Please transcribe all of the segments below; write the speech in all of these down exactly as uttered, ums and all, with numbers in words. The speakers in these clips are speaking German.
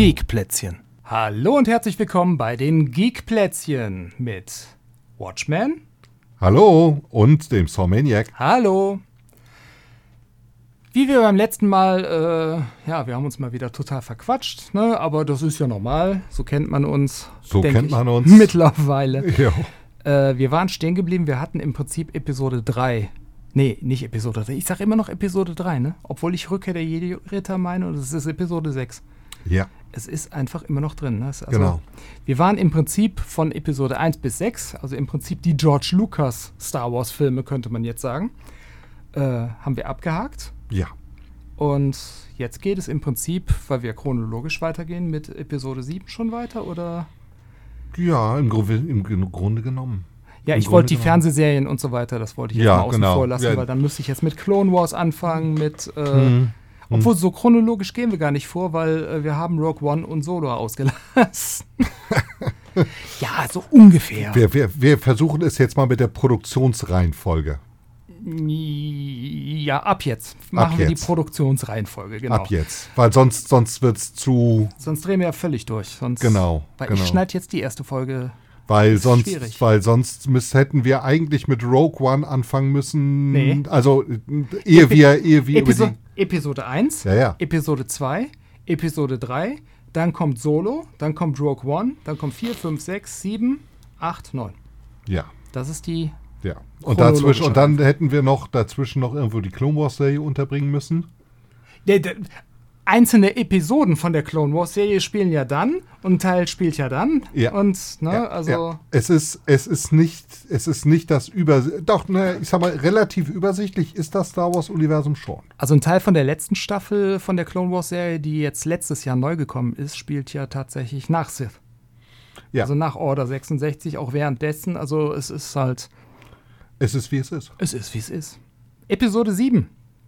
Geekplätzchen. Hallo und herzlich willkommen bei den Geekplätzchen mit Watchman. Hallo und dem Sawmaniac. Hallo. Wie wir beim letzten Mal, äh, ja, wir haben uns mal wieder total verquatscht, ne? Aber das ist ja normal, so kennt man uns. So kennt ich, man uns. Mittlerweile. Ja. Äh, wir waren stehen geblieben, wir hatten im Prinzip Episode drei. Nee, nicht Episode drei. Ich sag immer noch Episode drei, ne? Obwohl ich Rückkehr der Jedi-Ritter meine und es ist Episode sechs. Ja. Es ist einfach immer noch drin. Ne? Also, genau. Wir waren im Prinzip von Episode eins bis sechs, also im Prinzip die George Lucas Star Wars Filme, könnte man jetzt sagen, äh, haben wir abgehakt. Ja. Und jetzt geht es im Prinzip, weil wir chronologisch weitergehen, mit Episode sieben schon weiter, oder? Ja, im, Gru- im Grunde genommen. Ja, Im ich wollte die genommen. Fernsehserien und so weiter, das wollte ich jetzt Ja, mal außen genau. vor lassen, Ja. weil dann müsste ich jetzt mit Clone Wars anfangen, mit, äh, Hm. obwohl so chronologisch gehen wir gar nicht vor, weil äh, wir haben Rogue One und Solo ausgelassen. Ja, so ungefähr. Wir, wir, wir versuchen es jetzt mal mit der Produktionsreihenfolge. Ja, ab jetzt machen Ab wir jetzt. die Produktionsreihenfolge, genau. Ab jetzt. Weil sonst, sonst wird es zu. Sonst drehen wir ja völlig durch. Sonst, Genau, Weil genau. ich schneide jetzt die erste Folge. Weil ist sonst, schwierig. weil sonst müß, hätten wir eigentlich mit Rogue One anfangen müssen. Nee. Also, ehe wir, ehe wir Episo- über Episode eins, die. Ja, ja. Episode zwei, Episode drei, dann kommt Solo, dann kommt Rogue One, dann kommt vier, fünf, sechs, sieben, acht, neun. Ja. Das ist die. Ja. Und, Chronologische dazwischen, und dann hätten wir noch dazwischen noch irgendwo die Clone Wars Serie unterbringen müssen. Der, der, einzelne Episoden von der Clone Wars Serie spielen ja dann und ein Teil spielt ja dann. Ja. Und, ne, Ja, also. ja. Es ist, es ist nicht, es ist nicht das über, doch, ne, ich sag mal, relativ übersichtlich ist das Star Wars Universum schon. Also ein Teil von der letzten Staffel von der Clone Wars Serie, die jetzt letztes Jahr neu gekommen ist, spielt ja tatsächlich nach Sith. Ja. Also nach Order sechsundsechzig, auch währenddessen. Also es ist halt, Es ist, wie es ist. es ist, wie es ist. Episode sieben.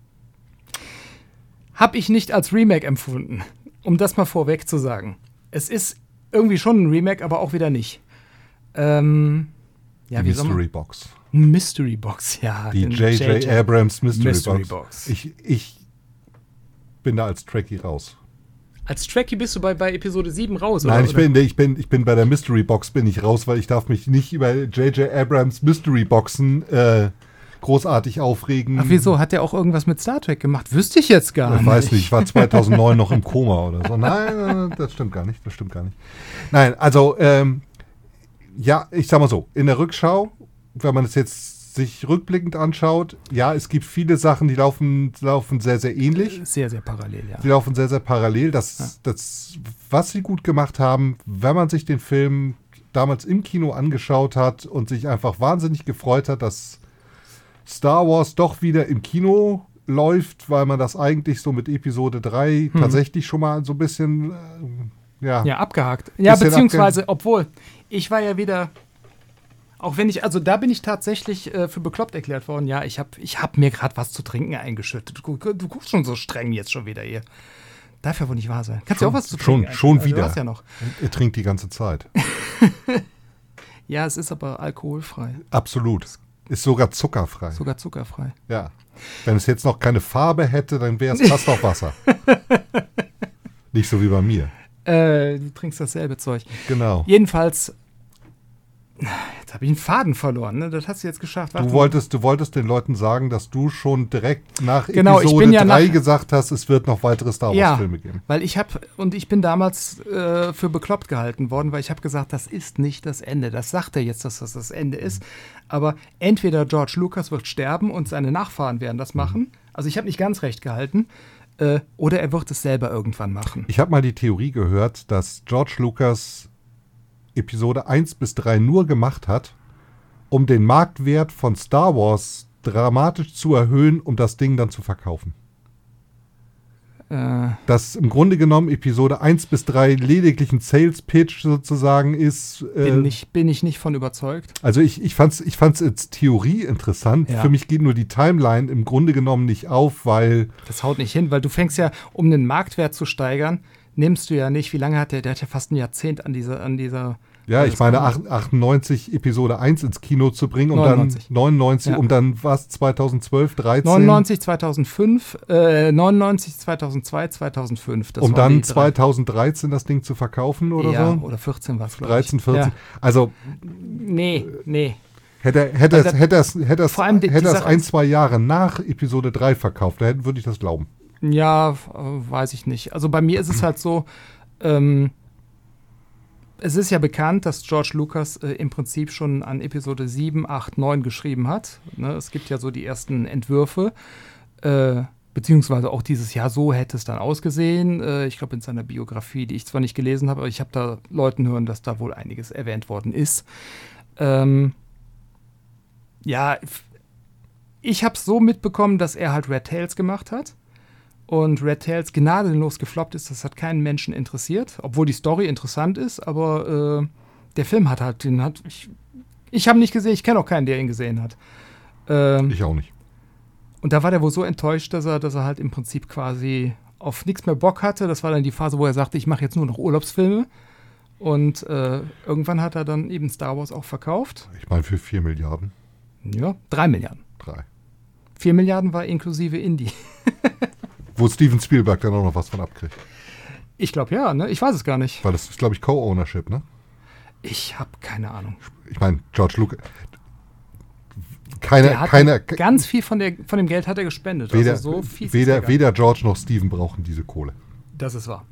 Habe ich nicht als Remake empfunden, um das mal vorweg zu sagen. Es ist irgendwie schon ein Remake, aber auch wieder nicht. Ähm, ja, Die wie soll man- Mystery Box. Mystery Box, ja. Die den J J Abrams Mystery, Mystery Box. Box. Ich, ich bin da als Trekkie raus. Als Trekkie bist du bei, bei Episode sieben raus, Nein, oder? ich bin, ich, bin, ich bin bei der Mystery Box bin ich raus, weil ich darf mich nicht über J J Abrams Mystery Boxen äh, großartig aufregen. Ach, wieso? Hat der auch irgendwas mit Star Trek gemacht? Wüsste ich jetzt gar Ich nicht. weiß nicht, ich war zweitausendneun noch im Koma oder so. Nein, das stimmt gar nicht, das stimmt gar nicht. Nein, also, ähm, ja, ich sag mal so, in der Rückschau, wenn man es jetzt sich rückblickend anschaut, ja, es gibt viele Sachen, die laufen, laufen sehr, sehr ähnlich. Sehr, sehr parallel, ja. Die laufen sehr, sehr parallel. Das, Ja. das, was sie gut gemacht haben, wenn man sich den Film damals im Kino angeschaut hat und sich einfach wahnsinnig gefreut hat, dass Star Wars doch wieder im Kino läuft, weil man das eigentlich so mit Episode drei Mhm. tatsächlich schon mal so ein bisschen, äh, ja, Ja, abgehakt. Ja, Bisschen beziehungsweise, obwohl, ich war ja wieder, auch wenn ich, also da bin ich tatsächlich äh, für bekloppt erklärt worden. Ja, ich habe ich hab mir gerade was zu trinken eingeschüttet. Du, du guckst schon so streng jetzt schon wieder hier. Darf ja wohl nicht wahr sein. Kannst du Schon- auch was zu schon- trinken? schon also, wieder. Du hast ja noch. er trinkt die ganze Zeit. Ja, es ist aber alkoholfrei. Absolut. Ist sogar zuckerfrei. Sogar zuckerfrei. Ja. Wenn es jetzt noch keine Farbe hätte, dann wäre es fast auf Wasser. Nicht so wie bei mir. Äh, du trinkst dasselbe Zeug. Genau. Jedenfalls, jetzt habe ich einen Faden verloren, ne? Das hast du jetzt geschafft. Warte Du mal. wolltest, du wolltest den Leuten sagen, dass du schon direkt nach Genau, ich Episode bin ja drei nach- gesagt hast, es wird noch weitere Star Ja, Wars-Filme geben. weil ich habe, und ich bin damals äh, für bekloppt gehalten worden, weil ich habe gesagt, das ist nicht das Ende. Das sagt er jetzt, dass das das Ende ist. Aber entweder George Lucas wird sterben und seine Nachfahren werden das machen. Also ich habe nicht ganz recht gehalten. Äh, oder er wird es selber irgendwann machen. Ich habe mal die Theorie gehört, dass George Lucas Episode eins bis drei nur gemacht hat, um den Marktwert von Star Wars dramatisch zu erhöhen, um das Ding dann zu verkaufen. Äh, Dass im Grunde genommen Episode eins bis drei lediglich ein Sales-Pitch sozusagen ist. äh, bin, ich, bin ich nicht von überzeugt. Also ich, ich fand es ich fand's als Theorie interessant. Ja. Für mich geht nur die Timeline im Grunde genommen nicht auf, weil Das haut nicht hin, weil du fängst ja, um den Marktwert zu steigern, nimmst du ja nicht, wie lange hat der, der hat ja fast ein Jahrzehnt an dieser, an dieser Ja, ich meine achtundneunzig Episode eins ins Kino zu bringen und neunundneunzig. Dann neunundneunzig, ja. um dann was, zweitausendzwölf, dreizehn? neunundneunzig, zweitausendfünf, äh, neunundneunzig, zweitausendzwei, zweitausendfünf. Das um dann zweitausenddreizehn das Ding zu verkaufen oder ja, so? oder vierzehn war es, glaube ich. dreizehn, vierzehn. Ja. Also. Nee, nee. Hätte, hätte also, es, hätte es, hätte es, die, hätte die es ein, zwei Jahre nach Episode drei verkauft, dann würde ich das glauben. Ja, weiß ich nicht. Also bei mir ist es halt so, ähm, es ist ja bekannt, dass George Lucas äh, im Prinzip schon an Episode sieben, acht, neun geschrieben hat. Ne? Es gibt ja so die ersten Entwürfe, äh, beziehungsweise auch dieses Jahr, so hätte es dann ausgesehen. Äh, ich glaube, in seiner Biografie, die ich zwar nicht gelesen habe, aber ich habe da Leuten hören, dass da wohl einiges erwähnt worden ist. Ähm, ja, ich habe es so mitbekommen, dass er halt Red Tails gemacht hat. Und Red Tails gnadenlos gefloppt ist, das hat keinen Menschen interessiert, obwohl die Story interessant ist, aber äh, der Film hat halt, den hat, ich, ich habe nicht gesehen, ich kenne auch keinen, der ihn gesehen hat. Ähm, ich auch nicht. Und da war der wohl so enttäuscht, dass er, dass er halt im Prinzip quasi auf nichts mehr Bock hatte. Das war dann die Phase, wo er sagte, ich mache jetzt nur noch Urlaubsfilme. Und äh, irgendwann hat er dann eben Star Wars auch verkauft. Ich meine für vier Milliarden. Ja, drei Milliarden. Drei. Vier Milliarden war inklusive Indie. Wo Steven Spielberg dann auch noch was von abkriegt. Ich glaube ja, ne? Ich weiß es gar nicht. Weil das ist, glaube ich, Co-Ownership, ne? Ich habe keine Ahnung. Ich meine, George Lucas. Keine, hat keine, ganz viel von, der, von dem Geld hat er gespendet. Weder, also so fies weder, weder George noch Steven brauchen diese Kohle. Das ist wahr.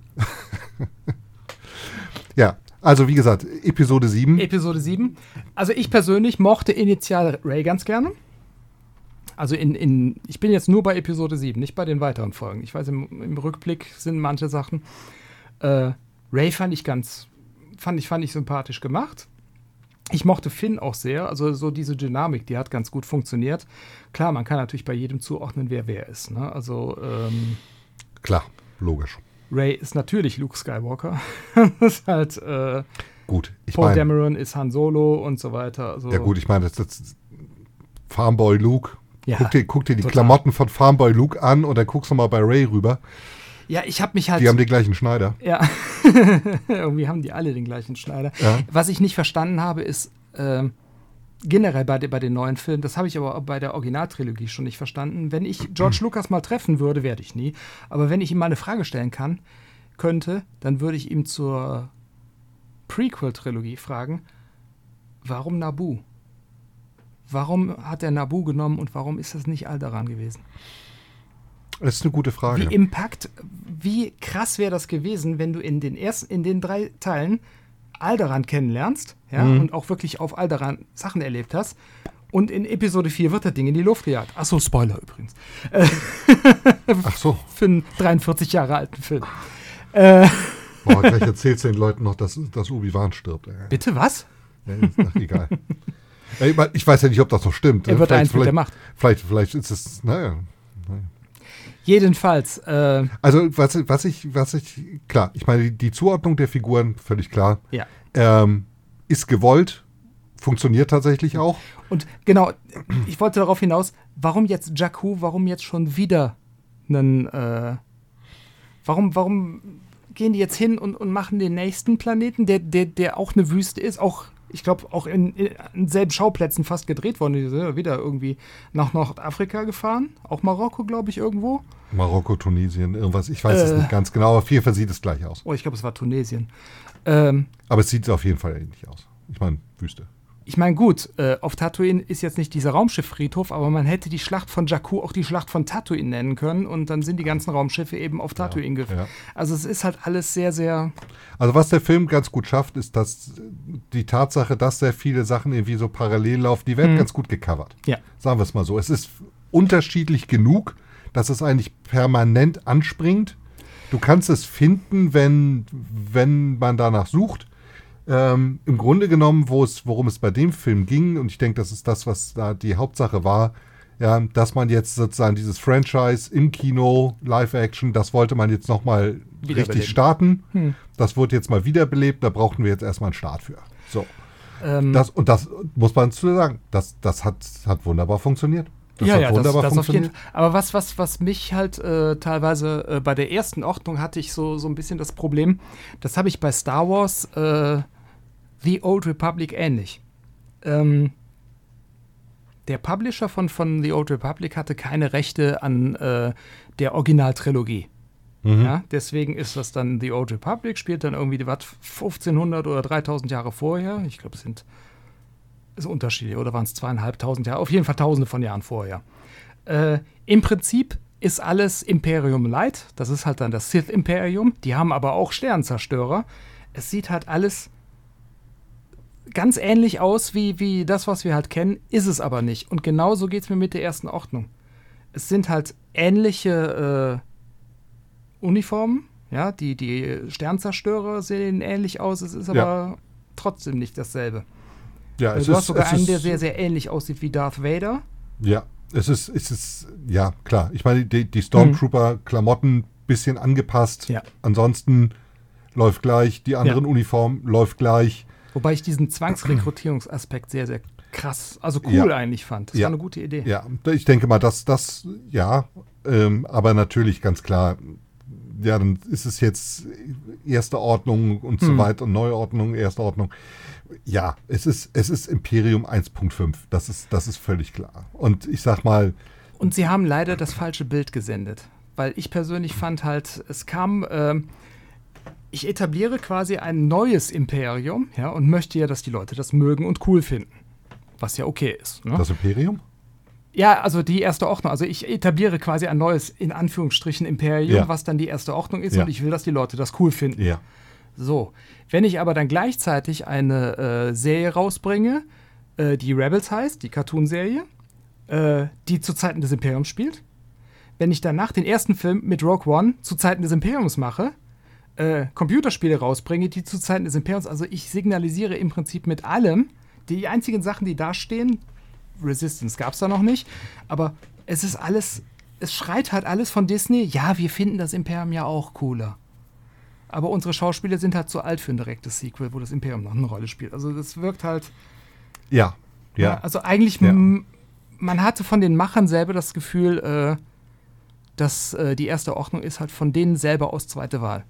Ja, also wie gesagt, Episode sieben. Episode sieben. Also ich persönlich mochte initial Rey ganz gerne. Also in, in, ich bin jetzt nur bei Episode sieben, nicht bei den weiteren Folgen. Ich weiß, im, im Rückblick sind manche Sachen. Äh, Rey fand ich ganz, fand ich, fand ich sympathisch gemacht. Ich mochte Finn auch sehr, also so diese Dynamik, die hat ganz gut funktioniert. Klar, man kann natürlich bei jedem zuordnen, wer wer ist. Ne? Also ähm, klar, logisch. Rey ist natürlich Luke Skywalker. Das ist halt äh, gut. Ich Poe mein, Dameron ist Han Solo und so weiter. Also, ja gut, ich meine, das, das Farmboy Luke. Ja, guck, dir, guck dir die total. Klamotten von Farmboy Luke an und dann guckst du mal bei Rey rüber. Ja, ich habe mich halt... Die haben den gleichen Schneider. Ja, irgendwie haben die alle den gleichen Schneider. Ja. Was ich nicht verstanden habe, ist äh, generell bei, de, bei den neuen Filmen, das habe ich aber bei der Originaltrilogie schon nicht verstanden. Wenn ich George Lucas mal treffen würde, werde ich nie, aber wenn ich ihm mal eine Frage stellen kann, könnte, dann würde ich ihm zur Prequel-Trilogie fragen, warum Naboo? Warum hat er Naboo genommen und warum ist das nicht Alderaan gewesen? Das ist eine gute Frage. Wie Impact, wie krass wäre das gewesen, wenn du in den ersten, in den drei Teilen Alderaan kennenlernst, ja, mhm. und auch wirklich auf Alderaan Sachen erlebt hast. Und in Episode vier wird das Ding in die Luft gejagt. Achso, Spoiler übrigens. Ach so. Für einen dreiundvierzig Jahre alten Film. Äh. Boah, gleich erzählst du den Leuten noch, dass, dass Obi-Wan stirbt. Ey. Bitte, was? Ja, ist, ach, egal. Ich weiß ja nicht, ob das noch stimmt. Er wird vielleicht, eins mit vielleicht, der Macht. Vielleicht, vielleicht ist es, naja. naja. Jedenfalls. Äh, also, was, was, ich, was ich, klar, ich meine, die, die Zuordnung der Figuren, völlig klar, ja. ähm, ist gewollt, funktioniert tatsächlich auch. Und genau, ich wollte darauf hinaus, warum jetzt Jakku, warum jetzt schon wieder einen, äh, warum, warum gehen die jetzt hin und, und machen den nächsten Planeten, der, der, der auch eine Wüste ist, auch ich glaube, auch in, in, in selben Schauplätzen fast gedreht worden. Die sind wieder irgendwie nach Nordafrika gefahren. Auch Marokko, glaube ich, irgendwo. Marokko, Tunesien, irgendwas. Ich weiß äh, es nicht ganz genau, aber auf jeden Fall sieht es gleich aus. Oh, ich glaube, es war Tunesien. Ähm, aber es sieht auf jeden Fall ähnlich aus. Ich meine, Wüste. Ich meine, gut, äh, auf Tatooine ist jetzt nicht dieser Raumschifffriedhof, aber man hätte die Schlacht von Jakku auch die Schlacht von Tatooine nennen können und dann sind die ganzen Raumschiffe eben auf Tatooine ja, gefahren. Ja. Also es ist halt alles sehr, sehr... Also was der Film ganz gut schafft, ist, dass die Tatsache, dass sehr viele Sachen irgendwie so parallel laufen, die werden hm. ganz gut gecovert. Ja. Sagen wir es mal so. Es ist unterschiedlich genug, dass es eigentlich permanent anspringt. Du kannst es finden, wenn, wenn man danach sucht. Ähm, im Grunde genommen, wo es, worum es bei dem Film ging, und ich denke, das ist das, was da die Hauptsache war, ja, dass man jetzt sozusagen dieses Franchise im Kino, Live-Action, das wollte man jetzt nochmal richtig starten. Hm. Das wurde jetzt mal wiederbelebt, da brauchten wir jetzt erstmal einen Start für. So. Ähm. Das, und das muss man zu sagen, das, das hat, hat wunderbar funktioniert. Das ja, hat ja, wunderbar das, das auf funktioniert. jeden Fall. Aber was, was, was mich halt äh, teilweise äh, bei der ersten Ordnung hatte ich so, so ein bisschen das Problem, das habe ich bei Star Wars äh, The Old Republic ähnlich. Ähm, der Publisher von, von The Old Republic hatte keine Rechte an äh, der Originaltrilogie. Mhm. Ja, deswegen ist das dann The Old Republic, spielt dann irgendwie was fünfzehnhundert oder dreitausend Jahre vorher. Ich glaube, es sind ist unterschiedlich, oder waren es zweieinhalbtausend Jahre? Auf jeden Fall tausende von Jahren vorher. Äh, Im Prinzip ist alles Imperium Light. Das ist halt dann das Sith-Imperium. Die haben aber auch Sternenzerstörer. Es sieht halt alles ganz ähnlich aus wie, wie das, was wir halt kennen, ist es aber nicht. Und genauso geht es mir mit der ersten Ordnung. Es sind halt ähnliche äh, Uniformen, ja, die, die Sternzerstörer sehen ähnlich aus, es ist aber ja. trotzdem nicht dasselbe. Ja, es du ist, hast sogar es einen, ist, der sehr, sehr ähnlich aussieht wie Darth Vader. Ja, es ist, es ist, ja, klar. Ich meine, die, die Stormtrooper-Klamotten ein bisschen angepasst. Ja. Ansonsten läuft gleich, die anderen ja. Uniformen läuft gleich. Wobei ich diesen Zwangsrekrutierungsaspekt sehr, sehr krass, also cool ja. eigentlich fand. Das ja. war eine gute Idee. Ja, ich denke mal, dass das, ja, ähm, aber natürlich ganz klar, ja, dann ist es jetzt erste Ordnung und hm. so weiter und Neuordnung, erste Ordnung. Ja, es ist, es ist Imperium eins Punkt fünf, das ist, das ist völlig klar. Und ich sag mal... Und sie haben leider das falsche Bild gesendet, weil ich persönlich fand halt, es kam... Ähm, ich etabliere quasi ein neues Imperium, ja, und möchte ja, dass die Leute das mögen und cool finden. Was ja okay ist. Ne? Das Imperium? Ja, also die erste Ordnung. Also ich etabliere quasi ein neues, in Anführungsstrichen, Imperium, ja. was dann die erste Ordnung ist, ja. und ich will, dass die Leute das cool finden. Ja. So, wenn ich aber dann gleichzeitig eine äh, Serie rausbringe, äh, die Rebels heißt, die Cartoon-Serie, äh, die zu Zeiten des Imperiums spielt, wenn ich danach den ersten Film mit Rogue One zu Zeiten des Imperiums mache, Äh, Computerspiele rausbringe, die zu Zeiten des Imperiums, also ich signalisiere im Prinzip mit allem, die einzigen Sachen, die da stehen, Resistance gab es da noch nicht, aber es ist alles, es schreit halt alles von Disney, ja, wir finden das Imperium ja auch cooler. Aber unsere Schauspieler sind halt zu alt für ein direktes Sequel, wo das Imperium noch eine Rolle spielt. Also das wirkt halt... Ja, ja. ja also eigentlich, ja. m- man hatte von den Machern selber das Gefühl, äh, dass äh, die erste Ordnung ist halt von denen selber aus zweite Wahl.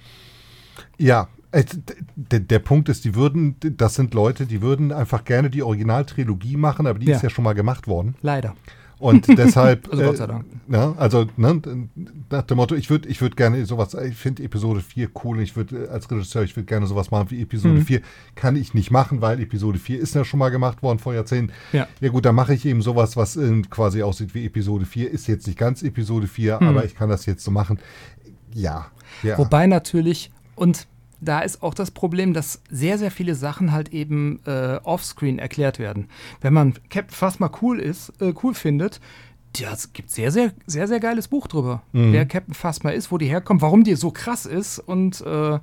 Ja, äh, d- der Punkt ist, die würden, das sind Leute, die würden einfach gerne die Originaltrilogie machen, aber die ja. ist ja schon mal gemacht worden. Leider. Und deshalb, also Gott sei Dank. Äh, ja, also ne, nach dem Motto, ich würde ich würd gerne sowas, ich finde Episode vier cool, ich würde als Regisseur, ich würde gerne sowas machen wie Episode mhm. vier, kann ich nicht machen, weil Episode vier ist ja schon mal gemacht worden vor Jahrzehnten. Ja, ja gut, dann mache ich eben sowas, was äh, quasi aussieht wie Episode vier, ist jetzt nicht ganz Episode vier, mhm. aber ich kann das jetzt so machen. Ja. ja. Wobei natürlich, und da ist auch das Problem, dass sehr, sehr viele Sachen halt eben äh, offscreen erklärt werden. Wenn man Captain Phasma cool ist, äh, cool findet, ja, es gibt sehr, sehr, sehr, sehr geiles Buch drüber. Mhm. Wer Captain Phasma ist, wo die herkommt, warum die so krass ist und äh,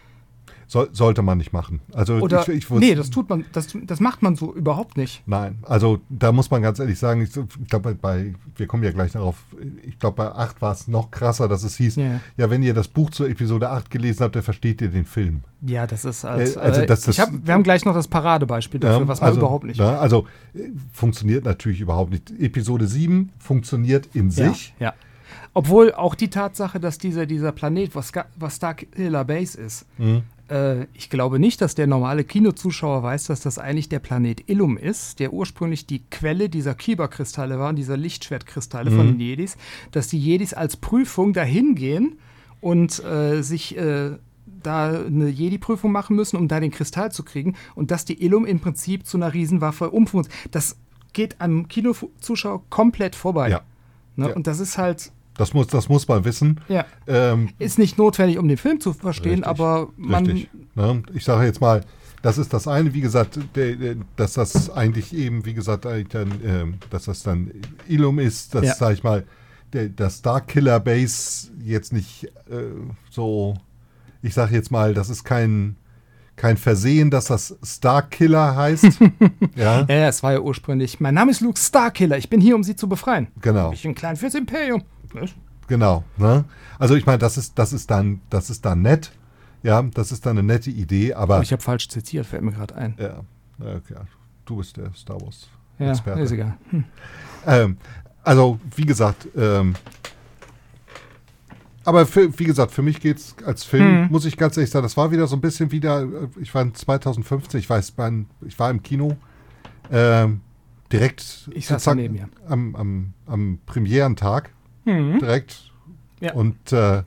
So, sollte man nicht machen. Also Oder, ich, ich nee, das tut man, das, das macht man so überhaupt nicht. Nein, also da muss man ganz ehrlich sagen, ich, ich glaube, bei, wir kommen ja gleich darauf, ich glaube, bei acht war es noch krasser, dass es hieß, yeah. ja, wenn ihr das Buch zur Episode acht gelesen habt, dann versteht ihr den Film. Ja, das ist als, äh, also das, ich hab, wir haben gleich noch das Paradebeispiel dafür, ja, was man also, überhaupt nicht ja, also funktioniert natürlich überhaupt nicht. Episode sieben funktioniert in sich. Ja, ja. Obwohl auch die Tatsache, dass dieser, dieser Planet, was, was Starkiller Base ist, mhm. äh, ich glaube nicht, dass der normale Kinozuschauer weiß, dass das eigentlich der Planet Illum ist, der ursprünglich die Quelle dieser Kyberkristalle war, dieser Lichtschwertkristalle mhm. von den Jedis, dass die Jedis als Prüfung dahin gehen und äh, sich äh, da eine Jedi-Prüfung machen müssen, um da den Kristall zu kriegen und dass die Illum im Prinzip zu einer Riesenwaffe umfunktioniert. Das geht am Kinozuschauer komplett vorbei. Ja. Ne? Ja. Und das ist halt Das muss, das muss man wissen. Ja. Ähm, ist nicht notwendig, um den Film zu verstehen, richtig, aber man... Richtig. Ne? Ich sage jetzt mal, das ist das eine, wie gesagt, der, der, dass das eigentlich eben, wie gesagt, dann, äh, dass das dann Illum ist, dass, ja. sag ich mal, der, das Starkiller Base jetzt nicht äh, so, ich sage jetzt mal, das ist kein... Kein Versehen, dass das Starkiller heißt. ja. ja, ja, es war ja ursprünglich, mein Name ist Luke Starkiller, ich bin hier, um sie zu befreien. Genau. Ich bin klein fürs Imperium. Genau. Ne? Also ich meine, das ist, das ist dann, das ist dann nett. Ja, das ist dann eine nette Idee, aber... Oh, ich habe falsch zitiert, fällt mir gerade ein. Ja, okay. Du bist der Star Wars ja, Experte. Ist egal. Hm. Ähm, also, wie gesagt, ähm, aber für, wie gesagt, für mich geht's als Film, Mhm. muss ich ganz ehrlich sagen, das war wieder so ein bisschen wieder, ich war in zwanzig fünfzehn, ich weiß, mein, ich war im Kino, ähm, direkt Ich saß sozusagen neben mir. am, am, am Premierentag, Mhm. direkt. Ja. Und äh,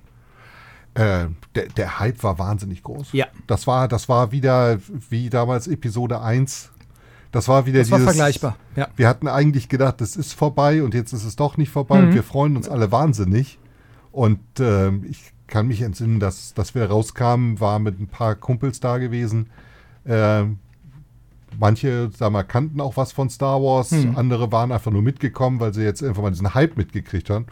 äh, der, der Hype war wahnsinnig groß. Ja. Das war, das war wieder wie damals Episode eins. Das war wieder Das war dieses, vergleichbar. Ja. wir hatten eigentlich gedacht, es ist vorbei und jetzt ist es doch nicht vorbei Mhm. und wir freuen uns alle wahnsinnig. Und ähm, ich kann mich entsinnen, dass, dass wir rauskamen, war mit ein paar Kumpels da gewesen. Ähm, manche, sagen wir, kannten auch was von Star Wars, Mhm. andere waren einfach nur mitgekommen, weil sie jetzt einfach mal diesen Hype mitgekriegt haben.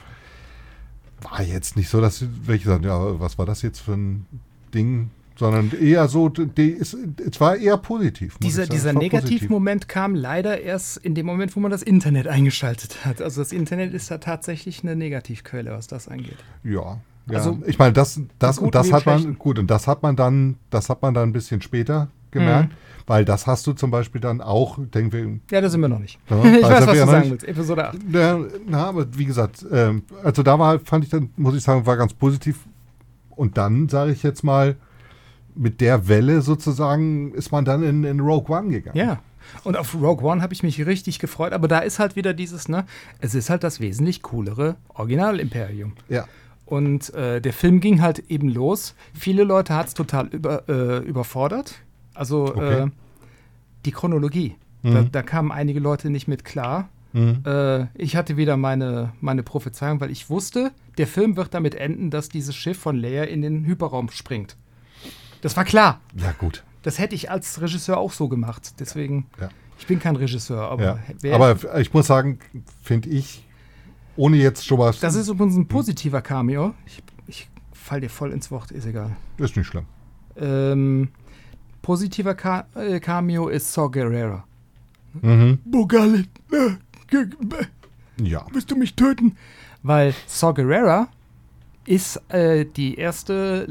War jetzt nicht so, dass welche sagen, ja, was war das jetzt für ein Ding? Sondern eher so, die ist, es war eher positiv. muss Dieser, ich sagen. dieser Es war positiv. Negativmoment kam leider erst in dem Moment, wo man das Internet eingeschaltet hat. Also das Internet ist da tatsächlich eine Negativquelle, was das angeht. Ja. Ja. Also, ich meine, das, das im und das Guten wie im hat man, Schlechten. gut, und das hat man dann, das hat man dann ein bisschen später gemerkt, weil das hast du zum Beispiel dann auch, denken wir, Ja, da sind wir noch nicht. Ja, ich da weiß, sind was wir ja du noch sagen nicht. willst. Episode acht. Ja, na, aber wie gesagt, ähm, also da war, fand ich dann, muss ich sagen, war ganz positiv. Und dann, sage ich jetzt mal, mit der Welle sozusagen ist man dann in, in Rogue One gegangen. Ja. Und auf Rogue One habe ich mich richtig gefreut, aber da ist halt wieder dieses, ne, es ist halt das wesentlich coolere Original-Imperium. Ja. Und äh, der Film ging halt eben los. Viele Leute hat es total über, äh, überfordert. Also Okay. äh, die Chronologie. Mhm. Da, da kamen einige Leute nicht mit klar. Mhm. Äh, ich hatte wieder meine, meine Prophezeiung, weil ich wusste, der Film wird damit enden, dass dieses Schiff von Leia in den Hyperraum springt. Das war klar. Ja, gut. Das hätte ich als Regisseur auch so gemacht. Deswegen, Ja. ich bin kein Regisseur, aber, Ja. wer, Aber ich muss sagen, finde ich, ohne jetzt schon was. das ist übrigens ein positiver Cameo. Ich, ich fall dir voll ins Wort, ist egal. ist nicht schlimm. Ähm, positiver Ca äh, Cameo ist Saw Gerrera. Mhm. Bogalit, äh, ge- äh, Ja. willst du mich töten? Weil Saw Gerrera ist äh, die erste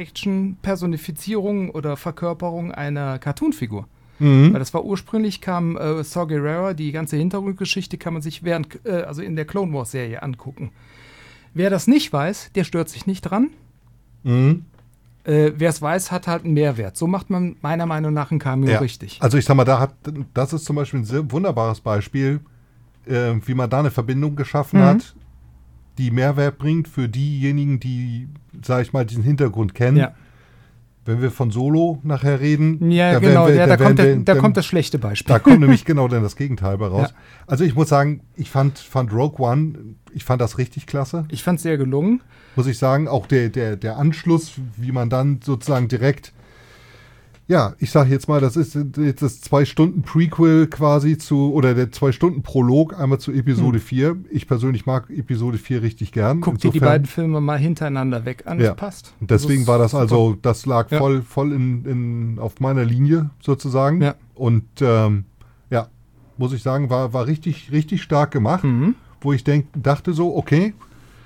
Live-Action-Personifizierung oder Verkörperung einer Cartoon-Figur. Mhm. Weil das war ursprünglich, kam äh, Saw Gerrera, die ganze Hintergrundgeschichte kann man sich während, äh, also in der Clone Wars-Serie angucken. Wer das nicht weiß, der stört sich nicht dran. Mhm. Äh, Wer es weiß, hat halt einen Mehrwert. So macht man meiner Meinung nach ein Cameo Ja. richtig. Also ich sag mal, da hat, das ist zum Beispiel ein sehr wunderbares Beispiel, äh, wie man da eine Verbindung geschaffen Mhm. hat, die Mehrwert bringt für diejenigen, die, sag ich mal, diesen Hintergrund kennen. Ja, Wenn wir von Solo nachher reden, ja da genau, werden wir, ja, da, da kommt, werden der, wir- da dann- kommt das schlechte Beispiel. Da kommt nämlich genau dann das Gegenteil bei raus. Ja. Also ich muss sagen, ich fand, fand Rogue One, ich fand das richtig klasse, Ich fand es sehr gelungen. muss ich sagen. Auch der, der, der Anschluss, wie man dann sozusagen direkt, ja, ich sage jetzt mal, das ist jetzt das Zwei-Stunden-Prequel quasi zu, oder der Zwei-Stunden-Prolog einmal zu Episode vier. Ich persönlich mag Episode vier richtig gern. Guck dir die Insofern- beiden Filme mal hintereinander weg an. Ja. Das passt. Und deswegen ist war das super. also, das lag Ja. voll, voll in, in, auf meiner Linie sozusagen. Ja. Und ähm, ja, muss ich sagen, war, war richtig, richtig stark gemacht, Mhm. wo ich denk, dachte so, okay,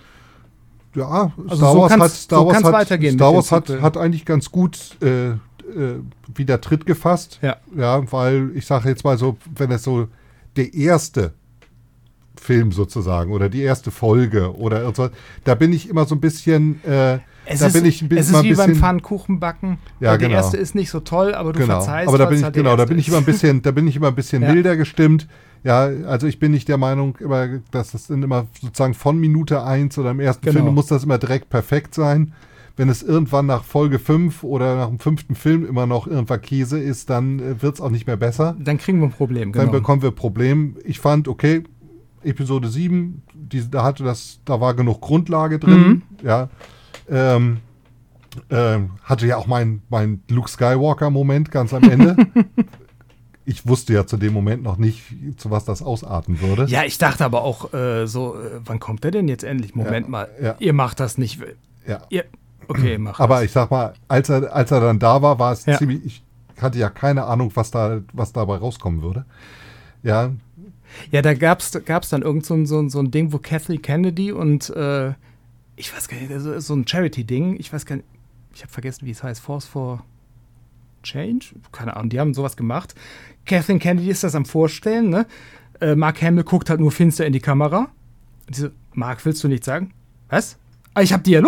ja, Also Star so Wars kann's- hat, Star so Wars kann's hat, weitergehen Star mit Wars dem hat, Sequel. hat eigentlich ganz gut äh, äh, wieder Tritt gefasst. Ja. Ja, weil ich sage jetzt mal so, wenn es so der erste Film sozusagen oder die erste Folge oder irgendwas, da bin ich immer so ein bisschen, äh, Es da ist, bin ich ein bisschen, es mal ist ein wie beim bisschen Pfannkuchenbacken. Ja, Weil der genau. erste ist nicht so toll, aber du genau. verzeihst, Aber da weil's bin ich halt der genau, da erste bin ich ist. immer ein bisschen, da bin ich immer ein bisschen Ja. milder gestimmt. Ja, also ich bin nicht der Meinung, immer, dass das sind immer sozusagen von Minute eins oder im ersten Genau. Film muss das immer direkt perfekt sein. Wenn es irgendwann nach Folge fünf oder nach dem fünften Film immer noch irgendwann Käse ist, dann äh, wird es auch nicht mehr besser. Dann kriegen wir ein Problem, Dann genau. bekommen wir Problem. Ich fand, okay, Episode sieben, die, da hatte das, da war genug Grundlage drin. Mhm. Ja. Ähm, ähm, hatte ja auch mein, mein Luke Skywalker-Moment ganz am Ende. Ich wusste ja zu dem Moment noch nicht, zu was das ausarten würde. Ja, ich dachte aber auch äh, so, äh, wann kommt der denn jetzt endlich? Moment Ja, mal, ja. ihr macht das nicht. Ja. Ihr, okay, macht Aber das. ich sag mal, als er, als er dann da war, war es Ja. ziemlich, ich hatte ja keine Ahnung, was da, was dabei rauskommen würde. Ja, Ja, da gab es gab's dann irgend so ein, so, ein, so ein Ding, wo Kathleen Kennedy und äh, ich weiß gar nicht, so, so ein Charity-Ding, ich weiß gar nicht, ich habe vergessen, wie es heißt, Force for Change? Keine Ahnung, die haben sowas gemacht. Kathleen Kennedy ist das am Vorstellen, ne? Äh, Mark Hamill guckt halt nur finster in die Kamera. Und die so, Mark, willst du nichts sagen? Was? Ah, ich habe Dialog.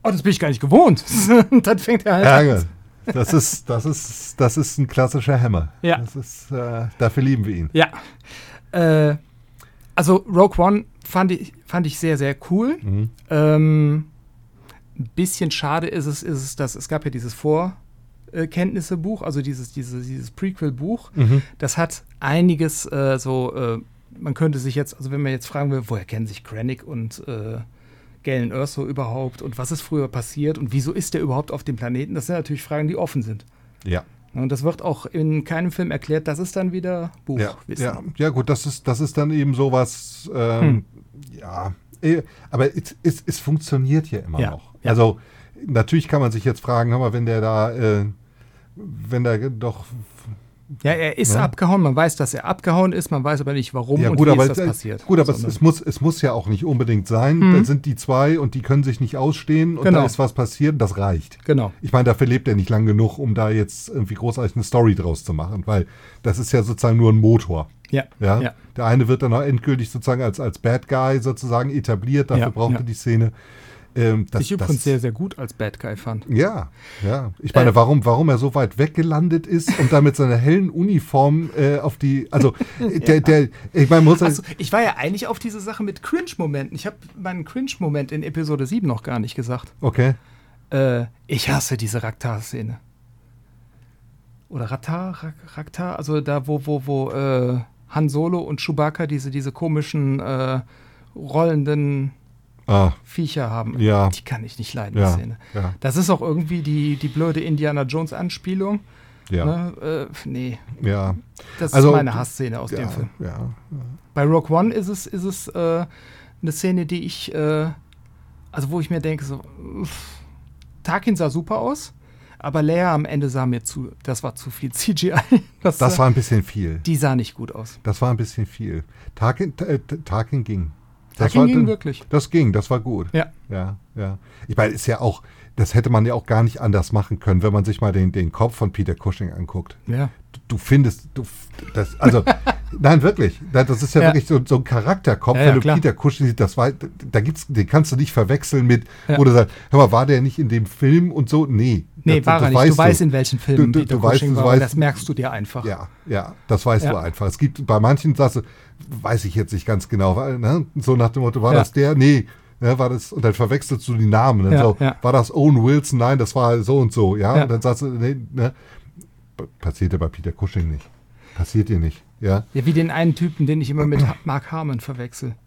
Oh, das bin ich gar nicht gewohnt. Und dann fängt er halt Ärger. an. Das ist, das ist, das ist ein klassischer Hammer. Ja. Das ist, äh, dafür lieben wir ihn. Ja. Äh, also Rogue One fand ich, fand ich sehr, sehr cool. Mhm. Ähm, ein bisschen schade ist es, ist es, dass es gab ja dieses Vorkenntnisse-Buch, also dieses, dieses, dieses Prequel-Buch. Mhm. Das hat einiges äh, so, äh, man könnte sich jetzt, also wenn man jetzt fragen will, woher kennen sich Krennic und äh, Galen Erso überhaupt und was ist früher passiert und wieso ist der überhaupt auf dem Planeten? Das sind natürlich Fragen, die offen sind. Ja. Und das wird auch in keinem Film erklärt, das ist dann wieder Buchwissen. Ja, ja, ja, gut, das ist, das ist dann eben sowas, ähm, hm. ja, eh, aber es, es, es funktioniert ja immer ja, noch. Ja. Also natürlich kann man sich jetzt fragen, hör mal, wenn der da, äh, wenn der doch... Ja, er ist ja. abgehauen, man weiß, dass er abgehauen ist, man weiß aber nicht, warum ja, und gut, wie aber, ist das passiert. Gut, aber es, es, muss, es muss ja auch nicht unbedingt sein, hm. da sind die zwei und die können sich nicht ausstehen und genau. da ist was passiert, das reicht. Genau. Ich meine, dafür lebt er nicht lang genug, um da jetzt irgendwie großartig eine Story draus zu machen, weil das ist ja sozusagen nur ein Motor. Ja. Ja? ja. Der eine wird dann auch endgültig sozusagen als, als Bad Guy sozusagen etabliert, dafür ja, braucht ja. er die Szene. Ähm, das, ich übrigens das, sehr, sehr gut als Bad Guy fand. Ja, ja. Ich meine, äh, warum, warum er so weit weggelandet ist und da mit seiner hellen Uniform äh, auf die, also der, ja. der, ich meine, muss also, ich war ja eigentlich auf diese Sache mit Cringe-Momenten. Ich habe meinen Cringe-Moment in Episode sieben noch gar nicht gesagt. Okay. Äh, ich hasse diese Raktar-Szene. Oder Ratar, Raktar, also da, wo, wo, wo äh, Han Solo und Chewbacca diese, diese komischen äh, rollenden Ah, Viecher haben. ja. Die kann ich nicht leiden, ja, die Szene. Ja. Das ist auch irgendwie die, die blöde Indiana Jones-Anspielung. Ja. Ne? Äh, nee. Ja. Das Also, ist meine Hassszene aus ja, dem Film. Ja, ja. Bei Rogue One ist es, ist es äh, eine Szene, die ich, äh, also wo ich mir denke, so, uff, Tarkin sah super aus, aber Leia am Ende sah mir zu, das war zu viel C G I. Das, Das war ein bisschen viel. Die sah nicht gut aus. Das war ein bisschen viel. Tarkin, äh, Tarkin ging. Das Tarkin war, ging wirklich. Das ging, das war gut. Ja. Ja, ja. Ich meine, ist ja auch, das hätte man ja auch gar nicht anders machen können, wenn man sich mal den, den Kopf von Peter Cushing anguckt. Ja. Du, du findest, du, das, also, nein, wirklich. Das ist ja, ja. wirklich so, so ein Charakterkopf, ja, wenn ja, du klar. Peter Cushing siehst, das war, da gibt's, den kannst du nicht verwechseln mit, ja. wo du sagst, hör mal, war der nicht in dem Film und so? Nee. Nee, das, war das er nicht. weißt Du weißt, in welchen Filmen du, du, Peter du weißt, Cushing du war, weißt, und das merkst du dir einfach. Ja, ja, das weißt ja. du einfach. Es gibt bei manchen Sachen, weiß ich jetzt nicht ganz genau, weil, ne, so nach dem Motto, war ja. das der? Nee. Ja, war das, und dann verwechselst du die Namen. Dann ja, so, ja. War das Owen Wilson? Nein, das war so und so. Ja, ja. und dann sagst du, nee, ne, passiert ja bei Peter Cushing nicht. Passiert dir nicht. Ja, ja, wie den einen Typen, den ich immer mit Mark Harmon verwechsel.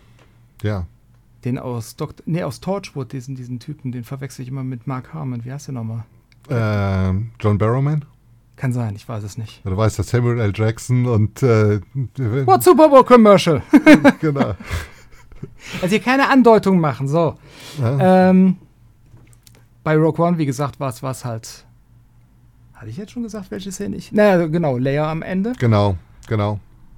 Ja. Den aus Doktor, nee, aus Torchwood, diesen, diesen Typen, den verwechsel ich immer mit Mark Harmon. Wie heißt der nochmal? Ähm, John Barrowman? Kann sein, ich weiß es nicht. Ja, du weißt, dass Samuel L. Jackson und äh, What Super Bowl Commercial? Genau. Also hier keine Andeutung machen, so. Ja. Ähm, bei Rogue One, wie gesagt, war es halt. Hatte ich jetzt schon gesagt, welche Szene ich? Naja, genau, Leia am Ende. Genau, genau.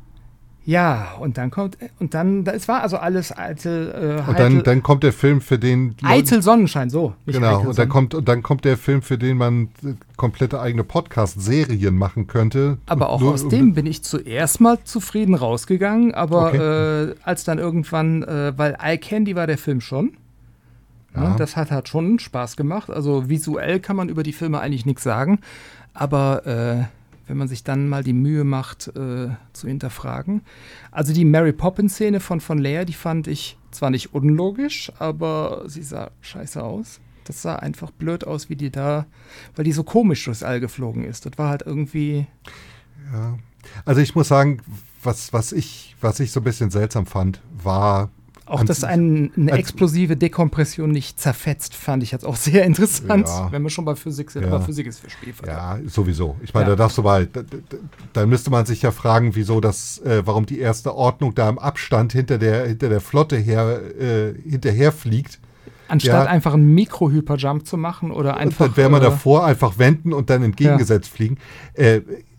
Ja, und dann kommt, und dann, es war also alles eitel, äh, Und dann, dann kommt der Film, für den... Eitel Sonnenschein, so. Nicht genau, und dann, kommt, und dann kommt der Film, für den man komplette eigene Podcast-Serien machen könnte. Aber auch Nur, aus dem bin ich zuerst mal zufrieden rausgegangen, aber okay. äh, als dann irgendwann, äh, weil Eye Candy war der Film schon. Ja. Ne, das hat halt schon Spaß gemacht. Also visuell kann man über die Filme eigentlich nichts sagen, aber äh, wenn man sich dann mal die Mühe macht, äh, zu hinterfragen. Also die Mary Poppins-Szene von, von Leia, die fand ich zwar nicht unlogisch, aber sie sah scheiße aus. Das sah einfach blöd aus, wie die da, weil die so komisch durchs All geflogen ist. Das war halt irgendwie... Ja, also ich muss sagen, was, was, ich, was ich so ein bisschen seltsam fand, war... Auch, dass ein, eine explosive Dekompression nicht zerfetzt, fand ich jetzt auch sehr interessant, ja. wenn wir schon bei Physik sind. Ja. Aber Physik ist für Spielverderber. Ja, sowieso. Ich meine, ja. da darfst du mal, da, da, da müsste man sich ja fragen, wieso das, äh, warum die erste Ordnung da im Abstand hinter der, hinter der Flotte her, äh, hinterher fliegt. Anstatt ja. einfach einen Mikro-Hyperjump zu machen oder einfach... Dann wäre man äh, davor einfach wenden und dann entgegengesetzt ja. fliegen. Äh,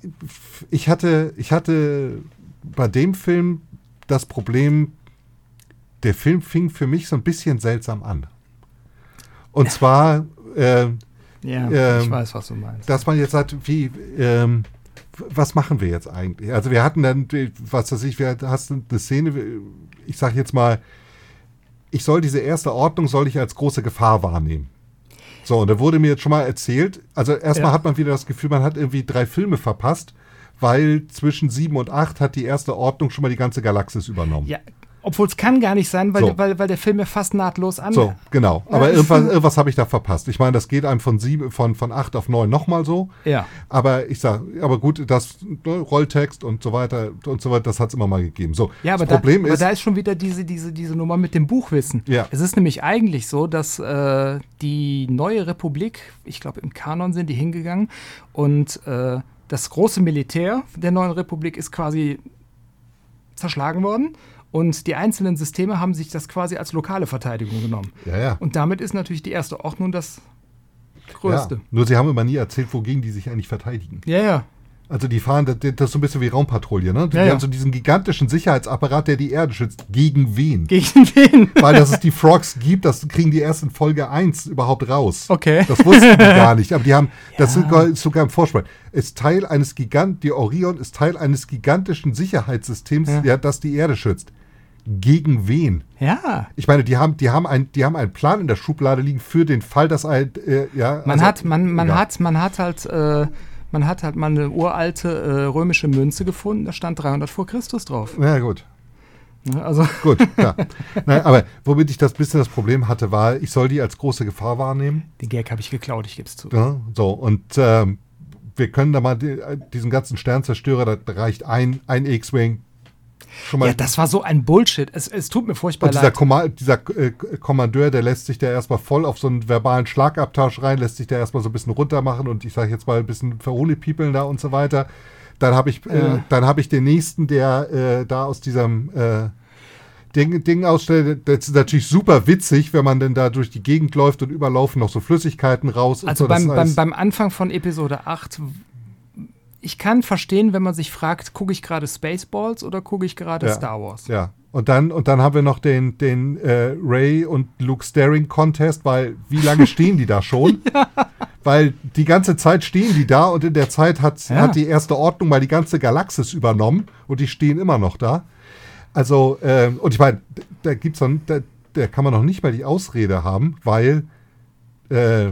ich hatte, ich hatte bei dem Film das Problem, der Film fing für mich so ein bisschen seltsam an. Und zwar, äh, ja, ähm, ich weiß, was du meinst. Dass man jetzt sagt, wie, ähm, was machen wir jetzt eigentlich? Also wir hatten dann, was weiß ich, wir hast eine Szene, ich sage jetzt mal, ich soll diese erste Ordnung, soll ich als große Gefahr wahrnehmen. So, und da wurde mir jetzt schon mal erzählt, also erstmal Ja. hat man wieder das Gefühl, man hat irgendwie drei Filme verpasst, weil zwischen sieben und acht hat die erste Ordnung schon mal die ganze Galaxis übernommen. Ja, obwohl es kann gar nicht sein, weil, So. weil, weil der Film ja fast nahtlos an. So, genau. Ja, Aber ist- irgendwas, irgendwas habe ich da verpasst. Ich meine, das geht einem von sieben, von, von acht auf neun nochmal so. Ja. Aber ich sag, aber gut, das ne, Rolltext und so weiter und so weiter, das hat es immer mal gegeben. So, Ja, aber, das Problem da, aber ist, da ist schon wieder diese, diese, diese Nummer mit dem Buchwissen. Ja. Es ist nämlich eigentlich so, dass äh, die neue Republik, ich glaube im Kanon sind die hingegangen und äh, das große Militär der neuen Republik ist quasi zerschlagen worden und die einzelnen Systeme haben sich das quasi als lokale Verteidigung genommen. ja, ja. Und damit ist natürlich die erste Ordnung das ja. Größte. Nur sie haben immer nie erzählt, wogegen die sich eigentlich verteidigen. Ja, ja. Also die fahren, das, das ist so ein bisschen wie Raumpatrouille, ne? Die Ja, haben ja. so diesen gigantischen Sicherheitsapparat, der die Erde schützt. Gegen wen? Gegen wen? Weil dass es die Frogs gibt, das kriegen die erst in Folge eins überhaupt raus. Okay. Das wussten die gar nicht, aber die haben, das Ja. ist sogar, ist sogar im Vorspann. Ist Teil eines Gigant, die Orion ist Teil eines gigantischen Sicherheitssystems, Ja. ja, das die Erde schützt. Gegen wen? Ja. Ich meine, die haben, die haben, ein, die haben einen Plan in der Schublade liegen für den Fall, dass ein, äh, ja. Man also, hat, man, man egal. hat, man hat halt, äh, man hat halt mal eine uralte äh, römische Münze gefunden, da stand dreihundert vor Christus drauf. Ja, gut. Ne, also, Gut, ja. Nein, aber womit ich das bisschen das Problem hatte, war, ich soll die als große Gefahr wahrnehmen. den Gag habe ich geklaut, ich gebe es zu. Ja, so, und ähm, wir können da mal die, diesen ganzen Sternzerstörer, da reicht ein, ein X-Wing schon mal. Ja, das war so ein Bullshit. Es, es tut mir furchtbar und dieser, leid. Komma dieser äh, Kommandeur, der lässt sich da erstmal voll auf so einen verbalen Schlagabtausch rein, lässt sich da erstmal so ein bisschen runter machen und ich sage jetzt mal ein bisschen verhohlepiepeln da und so weiter. Dann habe ich, äh, Ja. dann habe ich den nächsten, der äh, da aus diesem äh, Ding, Ding ausstellt. Das ist natürlich super witzig, wenn man denn da durch die Gegend läuft und überlaufen noch so Flüssigkeiten raus. Und Also so, das beim, ist beim, alles- beim Anfang von Episode acht, ich kann verstehen, wenn man sich fragt, gucke ich gerade Spaceballs oder gucke ich gerade Ja. Star Wars? Ja, und dann, und dann haben wir noch den, den äh, Ray und Luke Staring Contest, weil wie lange stehen die da schon? Weil die ganze Zeit stehen die da und in der Zeit hat, Ja. hat die erste Ordnung mal die ganze Galaxis übernommen und die stehen immer noch da. Also, ähm, und ich meine, da gibt's dann, da, da kann man noch nicht mal die Ausrede haben, weil äh,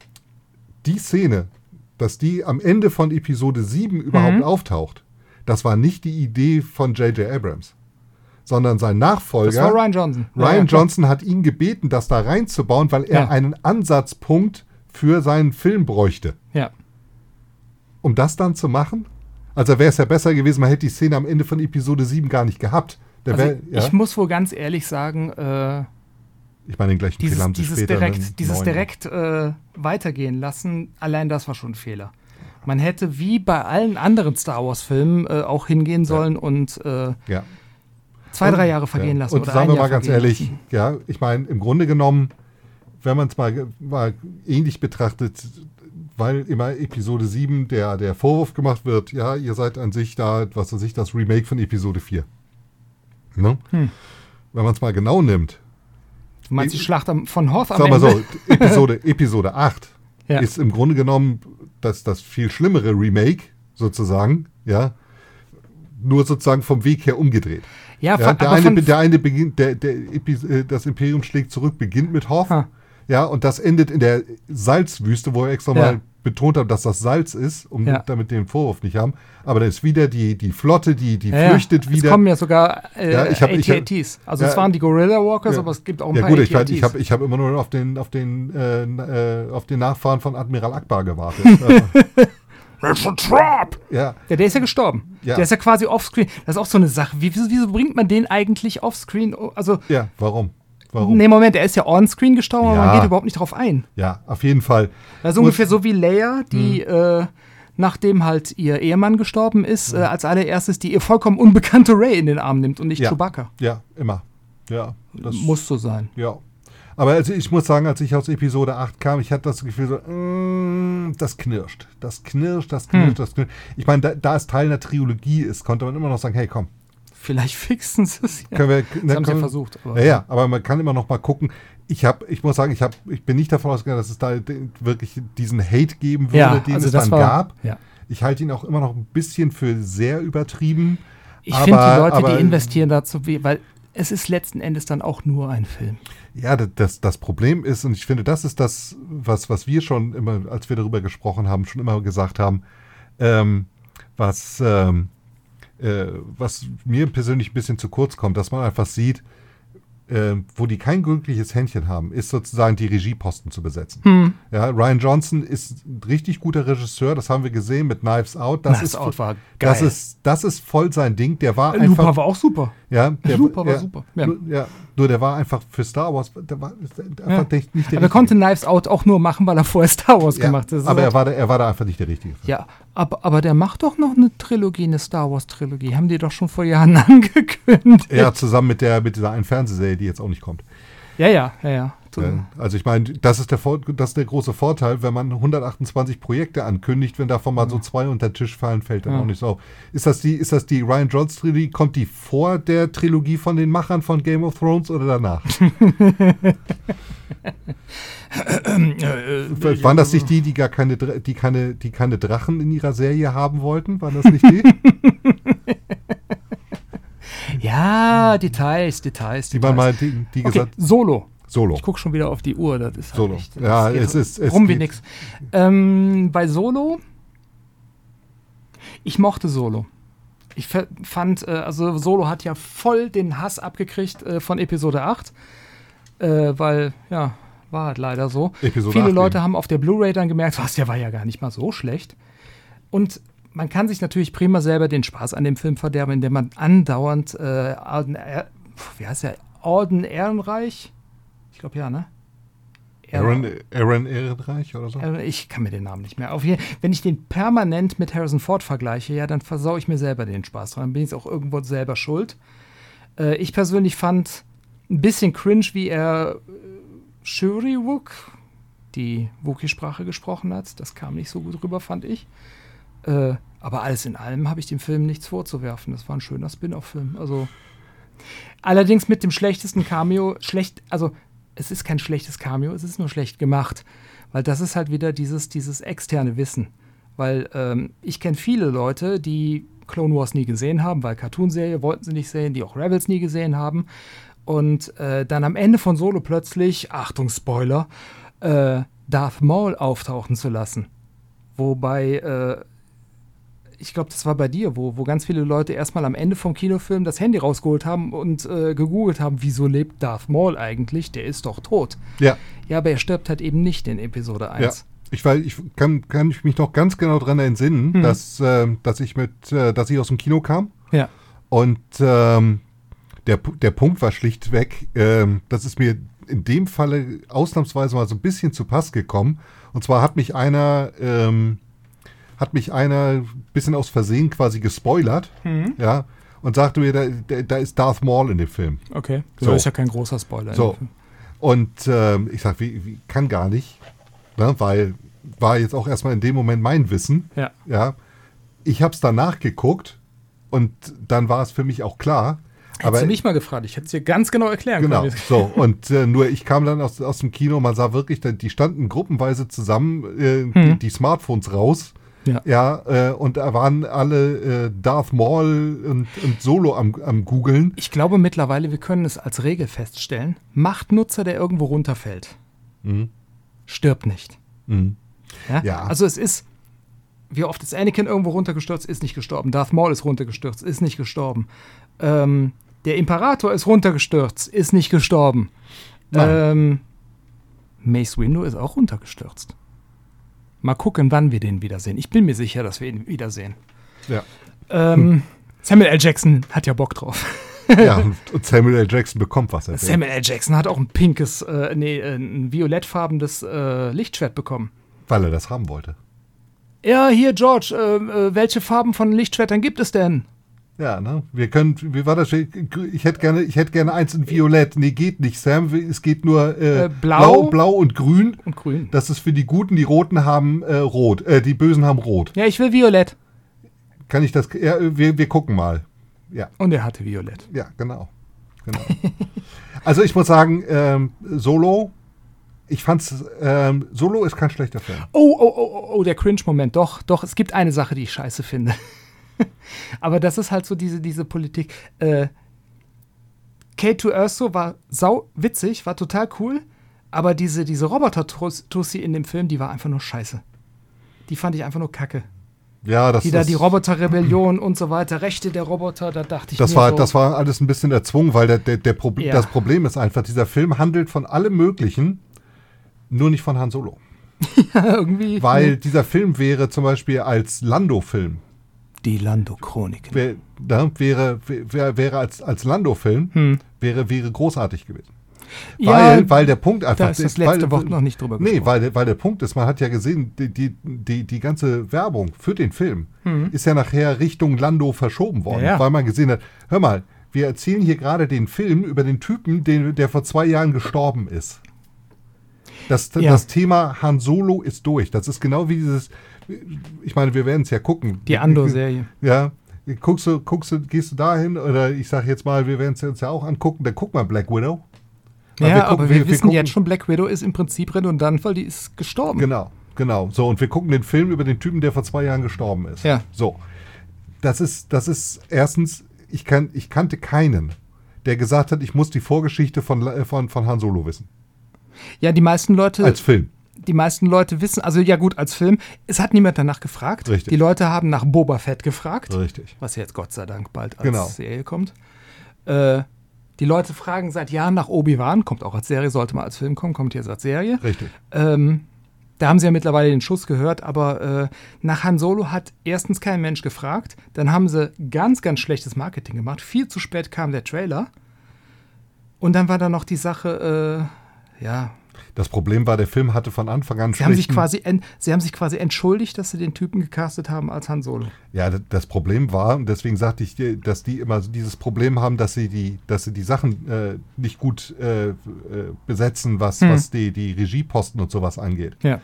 die Szene, dass die am Ende von Episode sieben überhaupt Mhm. auftaucht, das war nicht die Idee von J J Abrams, sondern sein Nachfolger, Das war Ryan Johnson. Ryan Ja, ja, klar. Johnson, hat ihn gebeten, das da reinzubauen, weil er Ja. einen Ansatzpunkt für seinen Film bräuchte. Ja. Um das dann zu machen? Also wäre es ja besser gewesen, man hätte die Szene am Ende von Episode sieben gar nicht gehabt. Der Also wär, ja, ich muss wohl ganz ehrlich sagen, äh, ich meine, den gleichen Fehler dieses, haben sie dieses später. direkt, in dieses neun. direkt äh, weitergehen lassen, allein das war schon ein Fehler. Man hätte wie bei allen anderen Star Wars-Filmen äh, auch hingehen sollen und äh, Ja. zwei, drei Jahre vergehen ja. lassen. Und oder sagen ein wir Jahr mal ganz vergehen ehrlich, lassen. ja, ich meine, im Grunde genommen, wenn man es mal, mal ähnlich betrachtet, weil immer Episode sieben der, der Vorwurf gemacht wird, ja, ihr seid an sich da, was weiß ich, das Remake von Episode vier. Ne? Hm. Wenn man es mal genau nimmt, Du meinst die Schlacht am, von Hoth am sag mal Ende? so, Episode, Episode acht Ja. ist im Grunde genommen das, das viel schlimmere Remake, sozusagen, ja, nur sozusagen vom Weg her umgedreht. Ja, Ja, von, der, aber eine, von, der eine beginnt, der, der Epis äh, das Imperium schlägt zurück, beginnt mit Hoth, Ha. ja, und das endet in der Salzwüste, wo er extra Ja. mal betont hat, dass das Salz ist, um Ja. damit den Vorwurf nicht haben. Aber da ist wieder die, die Flotte, die, die ja, flüchtet es wieder. kommen ja sogar äh, Ja, ich hab- ich hab- A T A Ts. Also ja, es waren die Guerrilla Walkers, ja. aber es gibt auch ein Ja paar gut, ich, A T A Ts. ich habe ich hab immer nur auf den, auf den, äh, äh, auf den Nachfahren von Admiral Akbar gewartet. It's a trap! ja, Ja, der ist ja gestorben. Ja. Der ist ja quasi offscreen. Das ist auch so eine Sache. Wie, wieso, wieso bringt man den eigentlich offscreen? Also, ja, warum? Warum? nee, Moment, er ist ja onscreen gestorben, aber Ja. man geht überhaupt nicht drauf ein. Ja, auf jeden Fall. Das ist ungefähr so wie Leia, die, äh, nachdem halt ihr Ehemann gestorben ist, äh, als allererstes die ihr vollkommen unbekannte Rey in den Arm nimmt und nicht Ja. Chewbacca. Ja, immer. Ja, das Muss so sein. Ja. Aber also ich muss sagen, als ich aus Episode acht kam, ich hatte das Gefühl so, mm, das knirscht. Das knirscht, das knirscht, Hm. das knirscht. Ich meine, da, da es Teil einer Trilogie ist, konnte man immer noch sagen, hey, komm, Vielleicht fixen sie es ja. können wir... Das ne, haben sie ja können- versucht. Aber Ja, ja, aber man kann immer noch mal gucken. Ich habe, ich muss sagen, ich habe, ich bin nicht davon ausgegangen, dass es da de- wirklich diesen Hate geben würde, ja, den also es das dann war, gab. Ja. Ich halte ihn auch immer noch ein bisschen für sehr übertrieben. Ich finde die Aber- Leute, aber- die investieren dazu, wie- weil es ist letzten Endes dann auch nur ein Film. Ja, das, das Problem ist, und ich finde, das ist das, was, was wir schon immer, als wir darüber gesprochen haben, schon immer gesagt haben, ähm, was, ähm, äh, was mir persönlich ein bisschen zu kurz kommt, dass man einfach sieht, äh, wo die kein glückliches Händchen haben, ist sozusagen die Regieposten zu besetzen. Hm. Ja, Rian Johnson ist ein richtig guter Regisseur, das haben wir gesehen mit Knives Out. Das Knives ist, Out war geil. Das ist, das ist voll sein Ding. Der war Looper einfach. Looper war auch super. Ja, der, Looper war ja, super. Ja. Nur, ja, nur der war einfach für Star Wars, der war einfach ja. nicht, nicht der aber er konnte Knives Out auch nur machen, weil er vorher Star Wars ja, gemacht hat. Aber er war, da, er war da einfach nicht der Richtige. Ja, aber, aber der macht doch noch eine Trilogie, eine Star Wars Trilogie. Haben die doch schon vor Jahren angekündigt. Ja, zusammen mit, der, mit dieser einen Fernsehserie, die jetzt auch nicht kommt. Ja, ja, ja, ja. Ja, also ich meine, das ist der Vor- das ist der große Vorteil, wenn man hundertachtundzwanzig Projekte ankündigt, wenn davon mal ja. so zwei unter den Tisch fallen, fällt dann ja. auch nicht so auf. Ist das die, ist das die Rian Johnson Trilogie? Kommt die vor der Trilogie von den Machern von Game of Thrones oder danach? Waren das nicht die, die gar keine, die keine, die keine Drachen in ihrer Serie haben wollten? Waren das nicht die? Ja, Details, Details. Die Details. waren mal, die, die okay, gesagt. Solo. Solo. Ich gucke schon wieder auf die Uhr. Das ist halt Solo. echt, das ja, es ist es rum wie nix. Ähm, bei Solo, ich mochte Solo. Ich fand, äh, also Solo hat ja voll den Hass abgekriegt äh, von Episode acht, äh, weil, ja, war halt leider so. Episode Viele acht Leute eben. haben auf der Blu-ray dann gemerkt, was, der war ja gar nicht mal so schlecht. Und man kann sich natürlich prima selber den Spaß an dem Film verderben, indem man andauernd äh, Alden, äh, wie heißt der? Alden Ehrenreich? Ich glaube ja, ne? Aaron, Aaron Ehrenreich oder so? Ich kann mir den Namen nicht mehr. Auf jeden, wenn ich den permanent mit Harrison Ford vergleiche, ja, dann versaue ich mir selber den Spaß. Dann bin ich auch irgendwo selber schuld. Äh, ich persönlich fand ein bisschen cringe, wie er äh, Shuri-Wook, die Wookie-Sprache, gesprochen hat. Das kam nicht so gut rüber, fand ich. Äh, aber alles in allem habe ich dem Film nichts vorzuwerfen. Das war ein schöner Spin-off-Film. Also allerdings mit dem schlechtesten Cameo, schlecht, also es ist kein schlechtes Cameo, es ist nur schlecht gemacht. Weil das ist halt wieder dieses, dieses externe Wissen. Weil ähm, ich kenne viele Leute, die Clone Wars nie gesehen haben, weil Cartoonserie wollten sie nicht sehen, die auch Rebels nie gesehen haben. Und äh, dann am Ende von Solo plötzlich, Achtung, Spoiler, äh, Darth Maul auftauchen zu lassen. Wobei, äh, ich glaube, das war bei dir, wo, wo ganz viele Leute erstmal am Ende vom Kinofilm das Handy rausgeholt haben und äh, gegoogelt haben, wieso lebt Darth Maul eigentlich? Der ist doch tot. Ja. Ja, aber er stirbt halt eben nicht in Episode eins. Ja. Ich, weiß, ich kann, kann ich mich noch ganz genau daran entsinnen, hm. dass, äh, dass ich mit, äh, dass ich aus dem Kino kam. Ja. Und ähm, der, der Punkt war schlichtweg, äh, das ist mir in dem Falle ausnahmsweise mal so ein bisschen zu Pass gekommen. Und zwar hat mich einer ähm, hat mich einer ein bisschen aus Versehen quasi gespoilert, mhm. ja, und sagte mir, da, da, da ist Darth Maul in dem Film. Okay, das so. ist ja kein großer Spoiler. So. Und ähm, ich sag, wie, wie, kann gar nicht, ne, weil war jetzt auch erstmal in dem Moment mein Wissen. Ja. ja. Ich habe es dann nachgeguckt und dann war es für mich auch klar. Hättest du mich mal gefragt, ich hätte es dir ganz genau erklären genau, können. Genau, so. Und äh, nur ich kam dann aus, aus dem Kino, man sah wirklich, die standen gruppenweise zusammen, äh, hm. die, die Smartphones raus. Ja, ja äh, und da waren alle äh, Darth Maul und, und Solo am, am Googeln. Ich glaube mittlerweile, wir können es als Regel feststellen, Machtnutzer, der irgendwo runterfällt, mhm. stirbt nicht. Mhm. Ja? Ja. Also es ist, wie oft ist Anakin irgendwo runtergestürzt, ist nicht gestorben. Darth Maul ist runtergestürzt, ist nicht gestorben. Ähm, der Imperator ist runtergestürzt, ist nicht gestorben. Ähm, Mace Windu ist auch runtergestürzt. Mal gucken, wann wir den wiedersehen. Ich bin mir sicher, dass wir ihn wiedersehen. Ja. Ähm, hm. Samuel L. Jackson hat ja Bock drauf. Ja, und Samuel L. Jackson bekommt was. Er Samuel L. Jackson hat auch ein pinkes, äh, nee, ein violettfarbenes äh, Lichtschwert bekommen. Weil er das haben wollte. Ja, hier, George, äh, äh, welche Farben von Lichtschwertern gibt es denn? Ja, ne? Wir können, wie war das? Ich hätte gerne, ich hätte gerne eins in Violett. Nee, geht nicht, Sam. Es geht nur äh, äh, blau, blau, blau und grün. Und grün. Das ist für die Guten, die Roten haben äh, rot. Äh, die Bösen haben rot. Ja, ich will Violett. Kann ich das? Ja, wir, wir gucken mal. Ja. Und er hatte Violett. Ja, genau. genau. Also ich muss sagen, ähm, Solo, ich fand's, ähm, Solo ist kein schlechter Film. Oh, oh, oh, oh, der Cringe-Moment. Doch, doch, es gibt eine Sache, die ich scheiße finde. Aber das ist halt so diese, diese Politik. Äh, K zwei Urso war sau witzig, war total cool, aber diese, diese Roboter-Tussi in dem Film, die war einfach nur scheiße. Die fand ich einfach nur kacke. Ja, das die da die Roboter-Rebellion und so weiter, Rechte der Roboter, da dachte ich das mir war, so, Das war alles ein bisschen erzwungen, weil der, der, der Proble- ja. das Problem ist einfach, dieser Film handelt von allem Möglichen, nur nicht von Han Solo. ja, irgendwie. Weil ne. dieser Film wäre zum Beispiel als Lando-Film. Die Lando-Chroniken. Wär, da, wäre, wär, wäre als, als Lando-Film, hm. wäre, wäre großartig gewesen. Ja, weil, weil der Punkt einfach... Da ist das letzte weil, Wort noch nicht drüber Nee, gesprochen. weil, weil der Punkt ist, man hat ja gesehen, die, die, die, die ganze Werbung für den Film hm. ist ja nachher Richtung Lando verschoben worden, ja, ja. weil man gesehen hat, hör mal, wir erzählen hier gerade den Film über den Typen, den, der vor zwei Jahren gestorben ist. Das, ja. das Thema Han Solo ist durch. Das ist genau wie dieses, ich meine, wir werden es ja gucken. Die Andor-Serie. Ja, guckst du, guckst du, gehst du dahin, oder ich sage jetzt mal, wir werden es uns ja auch angucken, dann guck mal Black Widow. Ja, wir gucken, aber wir, wir, wir wissen gucken, jetzt schon, Black Widow ist im Prinzip redundant, weil die ist gestorben. Genau, genau. So, und wir gucken den Film über den Typen, der vor zwei Jahren gestorben ist. Ja. So, das ist, das ist erstens, ich, kann, ich kannte keinen, der gesagt hat, ich muss die Vorgeschichte von, von, von Han Solo wissen. Ja, die meisten Leute... Als Film. Die meisten Leute wissen, also ja gut, als Film, es hat niemand danach gefragt. Richtig. Die Leute haben nach Boba Fett gefragt. Richtig. Was jetzt Gott sei Dank bald als Genau. Serie kommt. Äh, die Leute fragen seit Jahren nach Obi-Wan, kommt auch als Serie, sollte mal als Film kommen, kommt jetzt als Serie. Richtig. Ähm, da haben sie ja mittlerweile den Schuss gehört, aber äh, nach Han Solo hat erstens kein Mensch gefragt. Dann haben sie ganz, ganz schlechtes Marketing gemacht. Viel zu spät kam der Trailer. Und dann war da noch die Sache, äh, ja... Das Problem war, der Film hatte von Anfang an Sie haben, sich quasi en, sie haben sich quasi entschuldigt, dass sie den Typen gecastet haben als Han Solo. Ja, das Problem war, und deswegen sagte ich dir, dass die immer dieses Problem haben, dass sie die, dass sie die Sachen äh, nicht gut äh, äh, besetzen, was, hm. was die, die Regieposten und sowas angeht. Ja.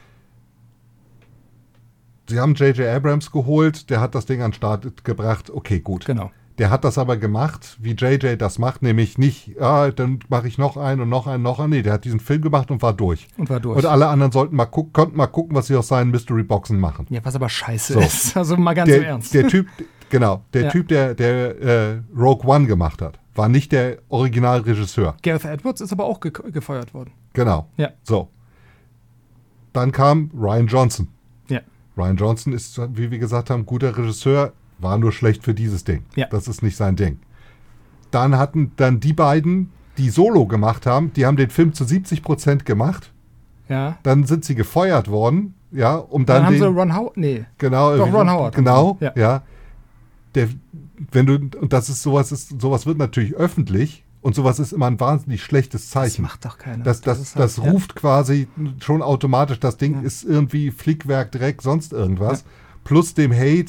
Sie haben J J Abrams geholt, der hat das Ding an den Start gebracht. Okay, gut. Genau. Der hat das aber gemacht, wie J J das macht, nämlich nicht, ah, dann mache ich noch einen und noch einen, noch einen. Nee, der hat diesen Film gemacht und war durch. Und war durch. Und alle anderen sollten mal gucken, konnten mal gucken, was sie aus seinen Mystery-Boxen machen. Ja, was aber scheiße So. ist. Also mal ganz Der, im Ernst. der Typ, genau, der Ja. Typ, der, der äh, Rogue One gemacht hat, war nicht der Originalregisseur. Gareth Edwards ist aber auch ge gefeuert worden. Genau. Ja. So. Dann kam Rian Johnson. Ja. Rian Johnson ist, wie wir gesagt haben, guter Regisseur, war nur schlecht für dieses Ding. Ja. Das ist nicht sein Ding. Dann hatten dann die beiden, die Solo gemacht haben, die haben den Film zu siebzig Prozent gemacht. Ja. Dann sind sie gefeuert worden, ja, um Dann, dann, haben den, sie Ron Howard. Nee. genau, Doch, Ron Howard. genau, Ja. ja. Der, wenn du, und das ist sowas, ist, sowas wird natürlich öffentlich und sowas ist immer ein wahnsinnig schlechtes Das Zeichen. macht doch keiner. Das, das, ist das halt- ruft quasi schon automatisch, das Ding Ja. ist irgendwie Flickwerk, Dreck, sonst irgendwas. Plus dem Hate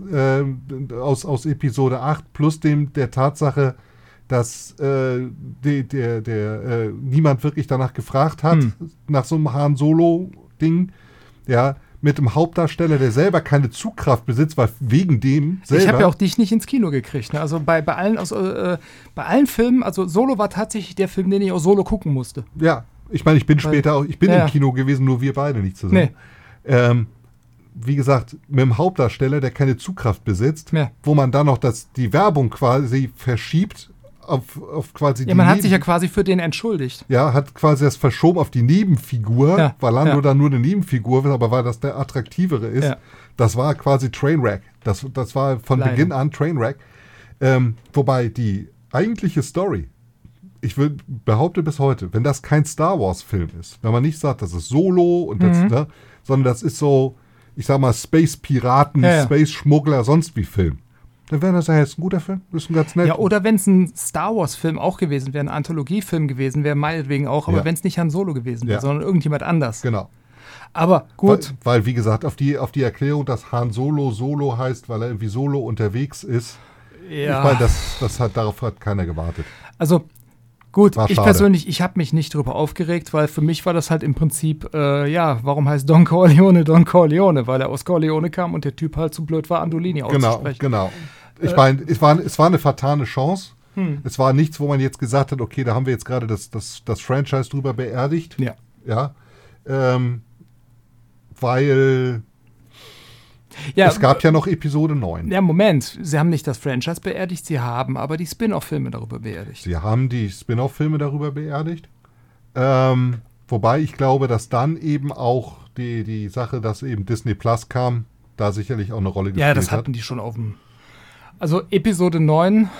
äh, aus, aus Episode acht, plus dem der Tatsache, dass äh, die, der, der, äh, niemand wirklich danach gefragt hat, Hm. nach so einem Han Solo-Ding, ja, mit dem Hauptdarsteller, der selber keine Zugkraft besitzt, weil wegen dem selber... Ich habe ja auch dich nicht ins Kino gekriegt. Ne? Also bei, bei, allen, also, äh, bei allen Filmen, also Solo war tatsächlich der Film, den ich auch Solo gucken musste. Ja, ich meine, ich bin Weil- später auch, ich bin ja. im Kino gewesen, nur wir beide nicht zusammen. Nee. Ähm, wie gesagt, mit dem Hauptdarsteller, der keine Zugkraft besitzt, Ja. wo man dann noch das, die Werbung quasi verschiebt auf, auf quasi Ja, die man hat Neben- sich ja quasi für den entschuldigt. ja, hat quasi das verschoben auf die Nebenfigur, Ja, weil Lando ja. dann nur eine Nebenfigur wird, aber weil das der attraktivere ist. Ja. Das war quasi Trainwreck. Das, das war von Leider. Beginn an Trainwreck. Ähm, wobei die eigentliche Story, ich will, behaupte bis heute, wenn das kein Star Wars-Film ist, wenn man nicht sagt, das ist Solo und das, Mhm. ne, sondern das ist so, ich sag mal, Space-Piraten, Ja, ja. Space-Schmuggler, sonst wie Film, dann wäre das ja jetzt ein guter Film. Das ist ein ganz nett. Ja, oder wenn es ein Star Wars-Film auch gewesen wäre, ein Anthologiefilm gewesen wäre, meinetwegen auch, aber Ja. wenn es nicht Han Solo gewesen wäre, Ja. sondern irgendjemand anders. Genau. Aber gut, Weil, weil, wie gesagt, auf die, auf die Erklärung, dass Han Solo Solo heißt, weil er irgendwie solo unterwegs ist, ja. ich meine, das, das hat, darauf hat keiner gewartet. Also gut, War ich schade. persönlich, ich habe mich nicht drüber aufgeregt, weil für mich war das halt im Prinzip, äh, ja, warum heißt Don Corleone Don Corleone? Weil er aus Corleone kam und der Typ halt zu blöd war, Andolini Genau, auszusprechen. genau. Ich Äh, meine, es war, es war eine vertane Chance. Hm. Es war nichts, wo man jetzt gesagt hat, okay, da haben wir jetzt gerade das, das, das Franchise drüber beerdigt. Ja. Ja. Ähm, weil, Ja, es gab ja noch Episode neun. Ja, Moment. Sie haben nicht das Franchise beerdigt, sie haben aber die Spin-off-Filme darüber beerdigt. Sie haben die Spin-off-Filme darüber beerdigt. Ähm, wobei ich glaube, dass dann eben auch die, die Sache, dass eben Disney Plus kam, da sicherlich auch eine Rolle gespielt hat. Ja, das hatten hat. die schon auf dem... Also Episode neun.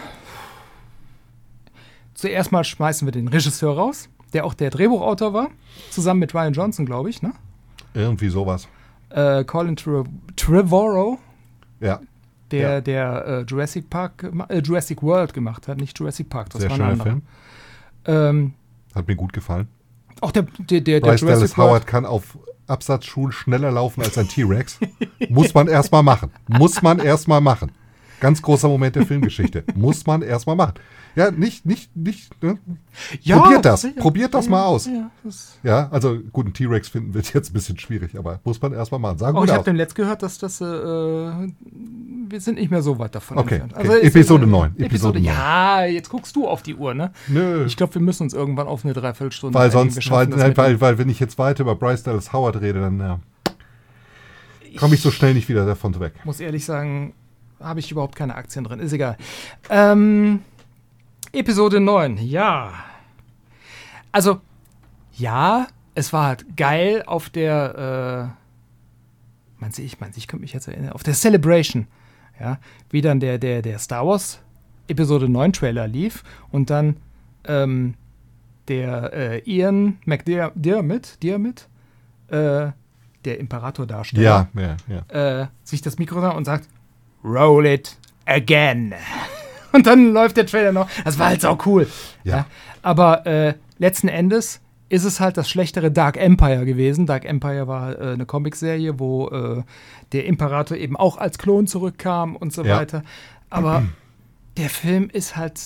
Zuerst mal schmeißen wir den Regisseur raus, der auch der Drehbuchautor war, zusammen mit Ryan Johnson, glaube ich, ne? Irgendwie sowas. Äh, Colin Tre- Trevorrow, Ja. der, Ja. der äh, Jurassic Park, gema- äh, Jurassic World gemacht hat, nicht Jurassic Park, das Sehr war ein schöner anderer. Film. Ähm, Hat mir gut gefallen. auch der, der, der, der Bryce Dallas Jurassic Howard World. kann auf Absatzschuhen schneller laufen als ein T-Rex. Muss man erstmal machen. Muss man erstmal machen. Ganz großer Moment der Filmgeschichte. Muss man erstmal machen. Ja, nicht, nicht, nicht. Ne? Ja, Probiert das. sicher. Probiert das Ja, mal aus. Ja, das Ja, also gut, einen T-Rex finden wird jetzt ein bisschen schwierig, aber muss man erstmal machen. Sah oh, gut ich habe aus. dem letzt gehört, dass das, äh, wir sind nicht mehr so weit davon Okay, entfernt. okay. ist, Episode äh, neun, Episode, Episode neun. Ja, jetzt guckst du auf die Uhr, ne? Nö. Ich glaube, wir müssen uns irgendwann auf eine Dreiviertelstunde Weil einigen. Wir sonst, schaffen weil, das nein, mit weil, dem- weil wenn ich jetzt weiter über Bryce Dallas Howard rede, dann ja, komme ich so schnell nicht wieder davon weg. muss ehrlich sagen, habe ich überhaupt keine Aktien drin. Ist egal. Ähm, Episode neun, ja. Also, ja, es war halt geil auf der, äh, meinst du, ich, meinst du, ich könnte mich jetzt erinnern, auf der Celebration, ja, wie dann der, der, der Star Wars Episode neun Trailer lief und dann ähm, der äh, Ian McDiarmid, Diarmid, äh, der Imperator-Darsteller, Ja, ja, ja. äh, sich das Mikro da und sagt, roll it again. Und dann läuft der Trailer noch. Das war halt sau cool. Ja. Aber äh, letzten Endes ist es halt das schlechtere Dark Empire gewesen. Dark Empire war äh, eine Comicserie, wo äh, der Imperator eben auch als Klon zurückkam und so Ja. weiter. Aber der Film ist halt,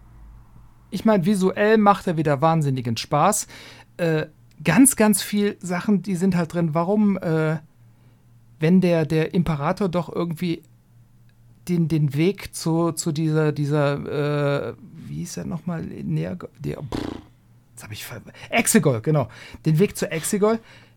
ich meine, visuell macht er wieder wahnsinnigen Spaß. Äh, ganz, ganz viel Sachen, die sind halt drin. Warum, äh, wenn der, der Imperator doch irgendwie den, den Weg zu, zu dieser, dieser äh, wie hieß er nochmal, näher, der, pff, jetzt habe ich, ver- Exegol, genau, den Weg zu Exegol,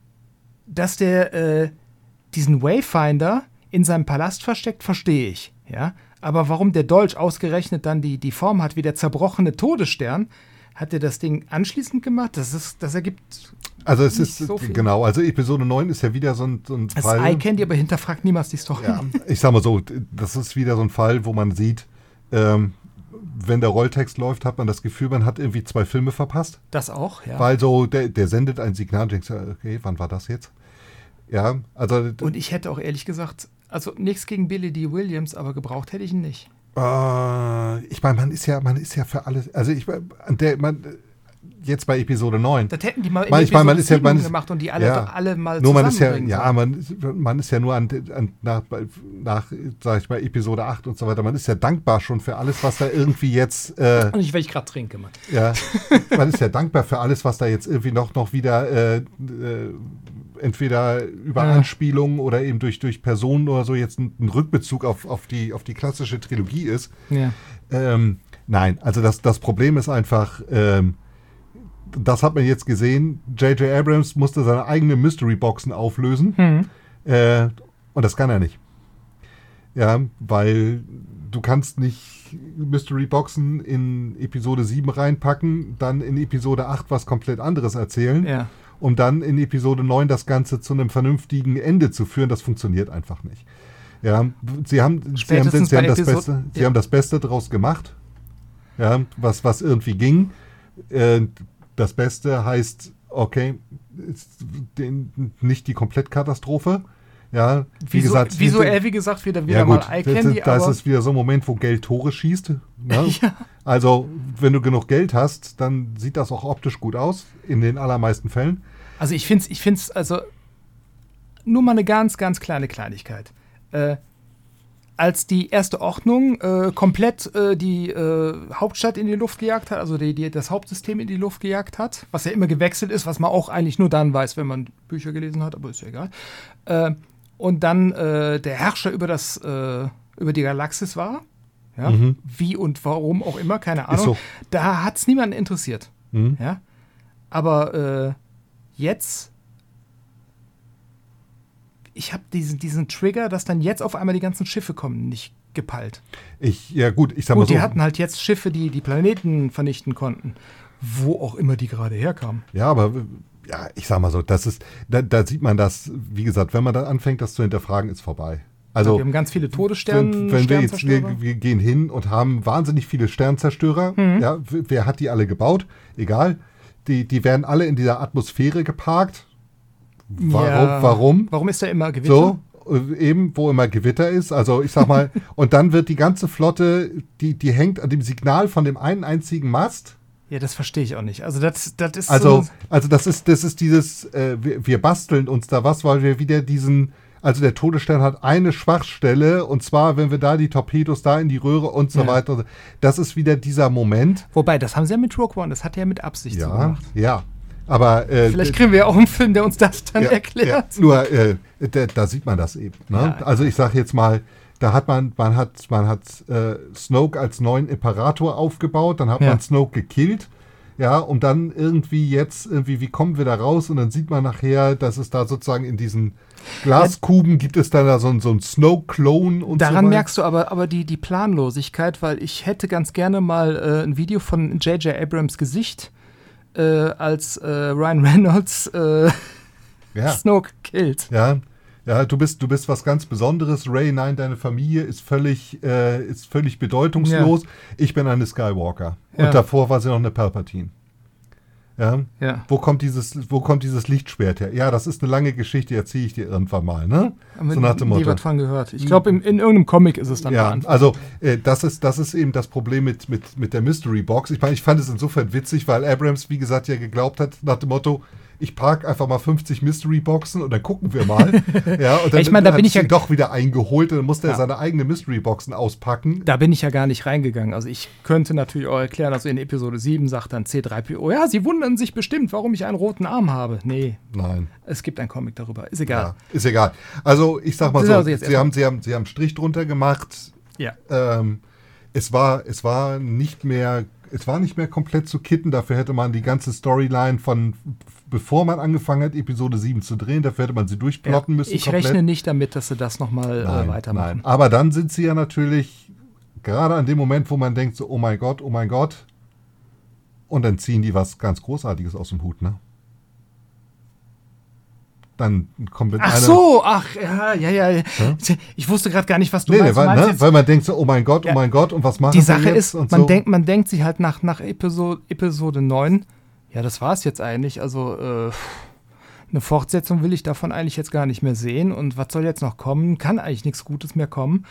dass der äh, diesen Wayfinder in seinem Palast versteckt, verstehe ich, ja, aber warum der Dolch ausgerechnet dann die, die Form hat wie der zerbrochene Todesstern, hat er das Ding anschließend gemacht? Das ist, das ergibt Also es nicht ist, so viel. genau, also Episode neun ist ja wieder so ein, so ein Das Fall. Eye Candy, aber hinterfragt niemals die Story. Ja, ich sag mal so, das ist wieder so ein Fall, wo man sieht, ähm, wenn der Rolltext läuft, hat man das Gefühl, man hat irgendwie zwei Filme verpasst. Das auch, ja. Weil so, der, der sendet ein Signal und denkst, okay, wann war das jetzt? Ja, also Und ich hätte auch ehrlich gesagt, also nichts gegen Billy D. Williams, aber gebraucht hätte ich ihn nicht. äh, ich meine, man ist ja, man ist ja für alles, also ich mein, an der, man, jetzt bei Episode neun. Das hätten die mal in Man- ich meine, man Episode ist ja- man sieben ist- gemacht und die alle, ja. alle mal Nur man ist ja, zusammenbringen ja, sollen. man, ist- man ist ja nur an, an nach, nach, sag ich mal, Episode acht und so weiter, man ist ja dankbar schon für alles, was da irgendwie jetzt, äh, Und nicht, weil ich gerade trinke, Mann. ja, man ist ja dankbar für alles, was da jetzt irgendwie noch, noch wieder, äh, äh, entweder über Ja. Anspielungen oder eben durch, durch Personen oder so jetzt ein, ein Rückbezug auf, auf, die, auf die klassische Trilogie ist. Ja. Ähm, nein, also das, das Problem ist einfach, ähm, das hat man jetzt gesehen, J J Abrams musste seine eigenen Mystery-Boxen auflösen Hm. äh, und das kann er nicht. Ja, weil du kannst nicht Mystery-Boxen in Episode sieben reinpacken, dann in Episode acht was komplett anderes erzählen, Ja. um dann in Episode neun das Ganze zu einem vernünftigen Ende zu führen. Das funktioniert einfach nicht. Ja, sie haben, sie haben, Spätestens sie haben bei das Episode- Beste, sie ja. haben das Beste draus gemacht. Ja, was, was irgendwie ging. Äh, das Beste heißt, okay, ist den, nicht die Komplettkatastrophe. Ja, wie Visu gesagt, visuell, wie gesagt, wieder, wieder ja mal gut, Eye das, Candy, ist- das aber ist wieder so ein Moment, wo Geld Tore schießt. Ne? Ja. Also, wenn du genug Geld hast, dann sieht das auch optisch gut aus, in den allermeisten Fällen. also ich finde es, ich find's, also nur mal eine ganz, ganz kleine Kleinigkeit. Äh, als die erste Ordnung äh, komplett äh, die äh, Hauptstadt in die Luft gejagt hat, also die, die, das Hauptsystem in die Luft gejagt hat, was ja immer gewechselt ist, was man auch eigentlich nur dann weiß, wenn man Bücher gelesen hat, aber ist ja egal. Äh, und dann äh, der Herrscher über das äh, über die Galaxis war, ja, Mhm. wie und warum auch immer, keine Ahnung. so. Da hat es niemanden interessiert. Mhm. Ja? Aber äh, jetzt ich habe diesen, diesen Trigger, dass dann jetzt auf einmal die ganzen Schiffe kommen, nicht gepeilt. Ich, ja gut, ich sag Gut, mal so. die hatten halt jetzt Schiffe, die die Planeten vernichten konnten, wo auch immer die gerade herkamen. Ja, aber ja, ich sag mal so, das ist, da, da sieht man das, wie gesagt, wenn man dann anfängt, das zu hinterfragen, ist vorbei. Also, wir haben ganz viele Todessterne. Wenn, wenn wir jetzt, wir, wir gehen hin und haben wahnsinnig viele Sternzerstörer, mhm. ja, wer hat die alle gebaut? Egal. Die, die werden alle in dieser Atmosphäre geparkt. Warum? Ja. Warum? Warum ist da immer Gewitter? So, eben, wo immer Gewitter ist. Also ich sag mal, und dann wird die ganze Flotte, die, die hängt an dem Signal von dem einen einzigen Mast. Ja, das verstehe ich auch nicht. Also das, das ist also, so. Also das ist, das ist dieses, äh, wir, wir basteln uns da was, weil wir wieder diesen, also der Todesstern hat eine Schwachstelle und zwar, wenn wir da die Torpedos da in die Röhre und so ja. weiter. Das ist wieder dieser Moment. Wobei, das haben sie ja mit Rogue One, das hat ja mit Absicht ja, so gemacht. Ja, aber äh, vielleicht kriegen wir ja auch einen Film, der uns das dann ja, erklärt. Ja. Nur, äh, da, da sieht man das eben. Ne? Ja, also ich sage jetzt mal, da hat man, man hat, man hat äh, Snoke als neuen Imperator aufgebaut, dann hat ja. man Snoke gekillt. Ja, und dann irgendwie jetzt, irgendwie, wie kommen wir da raus? Und dann sieht man nachher, dass es da sozusagen in diesen Glaskuben gibt es dann da so, so einen Snow-Clone und Daran so merkst du aber, aber die, die Planlosigkeit, weil ich hätte ganz gerne mal äh, ein Video von J J Abrams Gesicht, äh, als äh, Ryan Reynolds äh, ja. Snoke killt. Ja. Ja, du bist, du bist was ganz Besonderes. Ray, nein, deine Familie ist völlig, äh, ist völlig bedeutungslos. Ja. Ich bin eine Skywalker. Ja. Und davor war sie noch eine Palpatine. Ja? Ja. Wo kommt dieses, wo kommt dieses Lichtschwert her? Ja, das ist eine lange Geschichte, erzähle ich dir irgendwann mal, ne? So nach dem Motto. Nie was von gehört. Ich glaube, in, in irgendeinem Comic ist es dann ja, also äh, das ist, das ist eben das Problem mit, mit, mit der Mystery Box. Ich meine, ich fand es insofern witzig, weil Abrams, wie gesagt, ja geglaubt hat, nach dem Motto, ich park einfach mal fünfzig Mystery-Boxen und dann gucken wir mal. Ja, und dann, ich meine, da dann bin ich ja doch wieder eingeholt und dann musste ja. er seine eigenen Mystery-Boxen auspacken. Da bin ich ja gar nicht reingegangen. Also ich könnte natürlich auch erklären, also in Episode sieben sagt dann C drei P O, ja, sie wundern sich bestimmt, warum ich einen roten Arm habe. Nee. Nein. Es gibt einen Comic darüber. Ist egal. Ja, ist egal. Also ich sag mal so, also sie haben, sie, haben, sie haben einen Strich drunter gemacht. Ja. Ähm, es war, es war nicht mehr, es war nicht mehr komplett zu kitten. Dafür hätte man die ganze Storyline von, bevor man angefangen hat, Episode sieben zu drehen, dafür hätte man sie durchplotten ja, müssen. Ich komplett. rechne nicht damit, dass sie das nochmal äh, weitermachen. Nein. Aber dann sind sie ja natürlich, gerade an dem Moment, wo man denkt, so, oh mein Gott, oh mein Gott, und dann ziehen die was ganz Großartiges aus dem Hut, ne? Dann kommt mit Ach so, ach, ja, ja, ja. ja? Ich wusste gerade gar nicht, was du nee, meinst. Nee, weil, meinst ne? weil man denkt so, oh mein Gott, ja. oh mein Gott, und was machen die Sache wir jetzt? ist, und man, so. denkt, man denkt sich halt nach, nach Episode, Episode neun, ja, das war es jetzt eigentlich, also äh, eine Fortsetzung will ich davon eigentlich jetzt gar nicht mehr sehen und was soll jetzt noch kommen? Kann eigentlich nichts Gutes mehr kommen.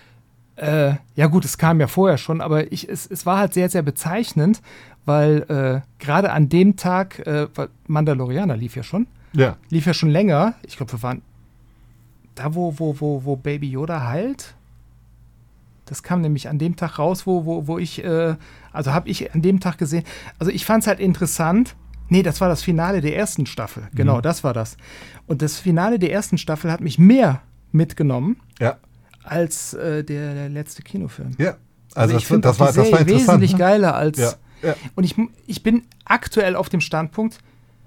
Äh, ja gut, es kam ja vorher schon, aber ich, es, es war halt sehr, sehr bezeichnend, weil äh, gerade an dem Tag, äh, Mandalorianer lief ja schon, ja. lief ja schon länger, ich glaube, wir waren da, wo, wo, wo, wo Baby Yoda heilt. Das kam nämlich an dem Tag raus, wo, wo, wo ich, äh, also habe ich an dem Tag gesehen, also ich fand es halt interessant, nee, das war das Finale der ersten Staffel, genau, mhm. das war das. Und das Finale der ersten Staffel hat mich mehr mitgenommen, ja. als äh, der, der letzte Kinofilm. Ja, also, also ich finde das, war, das war interessant. Wesentlich ne? geiler als, ja. Ja. und ich, ich bin aktuell auf dem Standpunkt,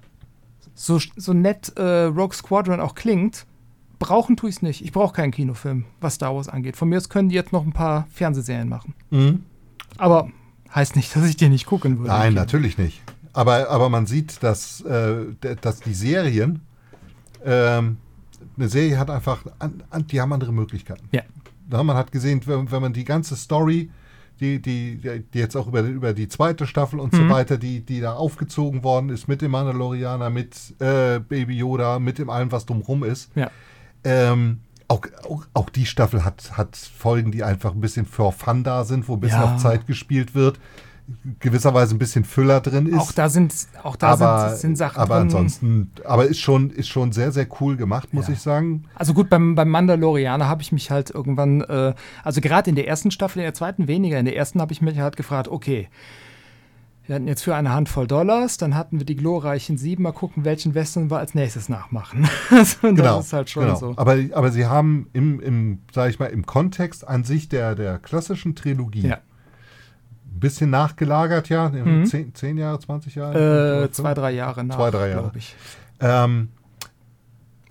so, so nett äh, Rogue Squadron auch klingt, brauchen tue ich es nicht. Ich brauche keinen Kinofilm, was Star Wars angeht. Von mir aus können die jetzt noch ein paar Fernsehserien machen. Mhm. Aber heißt nicht, dass ich die nicht gucken würde. Nein, natürlich nicht. Aber, aber man sieht, dass, äh, dass die Serien, ähm, eine Serie hat einfach, an, an, die haben andere Möglichkeiten. Ja. Ja, man hat gesehen, wenn, wenn man die ganze Story, die, die, die jetzt auch über, über die zweite Staffel und mhm. so weiter, die, die da aufgezogen worden ist, mit dem Mandalorianer, mit äh, Baby Yoda, mit dem allem, was drumherum ist. Ja. Ähm, auch, auch, auch die Staffel hat, hat Folgen, die einfach ein bisschen für Fun da sind, wo ein bisschen ja. auf Zeit gespielt wird. Gewisserweise ein bisschen Füller drin ist. Auch da sind, auch da aber, sind, sind Sachen aber drin. ansonsten, aber ist schon, ist schon sehr, sehr cool gemacht, muss ja. ich sagen. Also gut, beim, beim Mandalorianer habe ich mich halt irgendwann, äh, also gerade in der ersten Staffel, in der zweiten weniger, in der ersten habe ich mich halt gefragt, okay, wir hatten jetzt für eine Handvoll Dollars, dann hatten wir die glorreichen sieben, mal gucken, welchen Western wir als nächstes nachmachen. Also, genau, das ist halt schon genau. so. Aber, aber sie haben im, im, sag ich mal, im Kontext an sich der, der klassischen Trilogie ja. ein bisschen nachgelagert, ja, mhm. zehn, zehn Jahre, zwanzig Jahre? Äh, zwei, drei Jahre nach, zwei, drei Jahre. glaube ich. Ähm,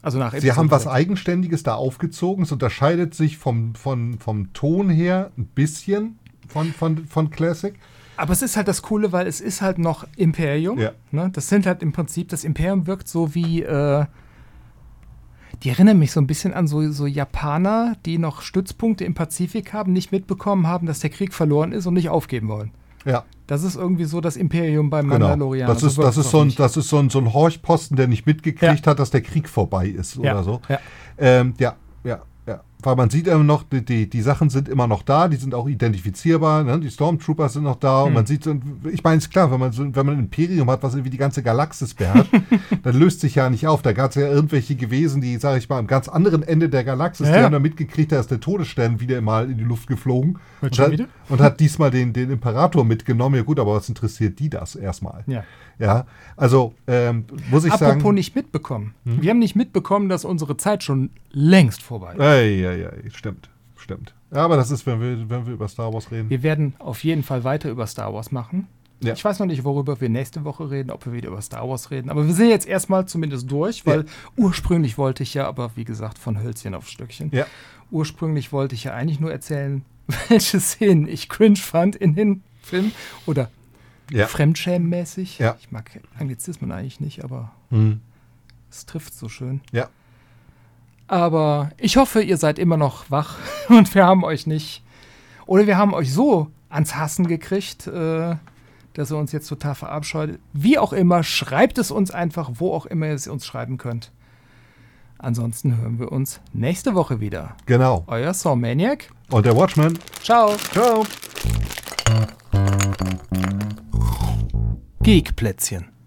Also nach Sie Episode haben was sechs. Eigenständiges da aufgezogen. Es unterscheidet sich vom, vom, vom Ton her ein bisschen von, von, von Classic. Aber es ist halt das Coole, weil es ist halt noch Imperium. Ja. Ne? Das sind halt im Prinzip, das Imperium wirkt so wie, äh, die erinnern mich so ein bisschen an so, so Japaner, die noch Stützpunkte im Pazifik haben, nicht mitbekommen haben, dass der Krieg verloren ist und nicht aufgeben wollen. Ja, Das ist irgendwie so das Imperium beim genau. Mandalorianer. Das ist, wirkt das ist, es so auf ein, mich. das ist so ein, so ein Horchposten, der nicht mitgekriegt Ja. hat, dass der Krieg vorbei ist Ja, oder so. ja. Ähm, ja, ja, ja. Weil man sieht immer noch, die, die, die Sachen sind immer noch da, die sind auch identifizierbar, ne? Die Stormtroopers sind noch da und Hm. man sieht, und ich meine, ist klar, wenn man, so, wenn man ein Imperium hat, was irgendwie die ganze Galaxis beherrscht, dann löst sich ja nicht auf. Da gab es ja irgendwelche gewesen, die, sage ich mal, am ganz anderen Ende der Galaxis, Ja, die ja. haben da mitgekriegt, da ist der Todesstern wieder mal in die Luft geflogen Wird und schon hat, wieder? und hat diesmal den, den Imperator mitgenommen. Ja gut, aber was interessiert die das erstmal? Ja. Ja, also ähm, muss ich Apropos sagen. nicht mitbekommen. Wir haben nicht mitbekommen, dass unsere Zeit schon längst vorbei ist. Ey, ey, ey, stimmt, stimmt. Ja, aber das ist, wenn wir, wenn wir über Star Wars reden. Wir werden auf jeden Fall weiter über Star Wars machen. Ja. Ich weiß noch nicht, worüber wir nächste Woche reden, ob wir wieder über Star Wars reden. Aber wir sind jetzt erstmal zumindest durch, weil Ja. ursprünglich wollte ich ja, aber wie gesagt, von Hölzchen auf Stöckchen. Ja. Ursprünglich wollte ich ja eigentlich nur erzählen, welche Szenen ich cringe fand in den Filmen oder Ja. fremdschämenmäßig. Ja. Ich mag Anglizismen eigentlich nicht, aber Hm. es trifft so schön. Ja. Aber ich hoffe, ihr seid immer noch wach und wir haben euch nicht, oder wir haben euch so ans Hassen gekriegt, äh, dass ihr uns jetzt total verabscheut. Wie auch immer, schreibt es uns einfach, wo auch immer ihr es uns schreiben könnt. Ansonsten hören wir uns nächste Woche wieder. Genau. Euer Sawmaniac. Und der Watchman. Ciao. Ciao. Geekplätzchen.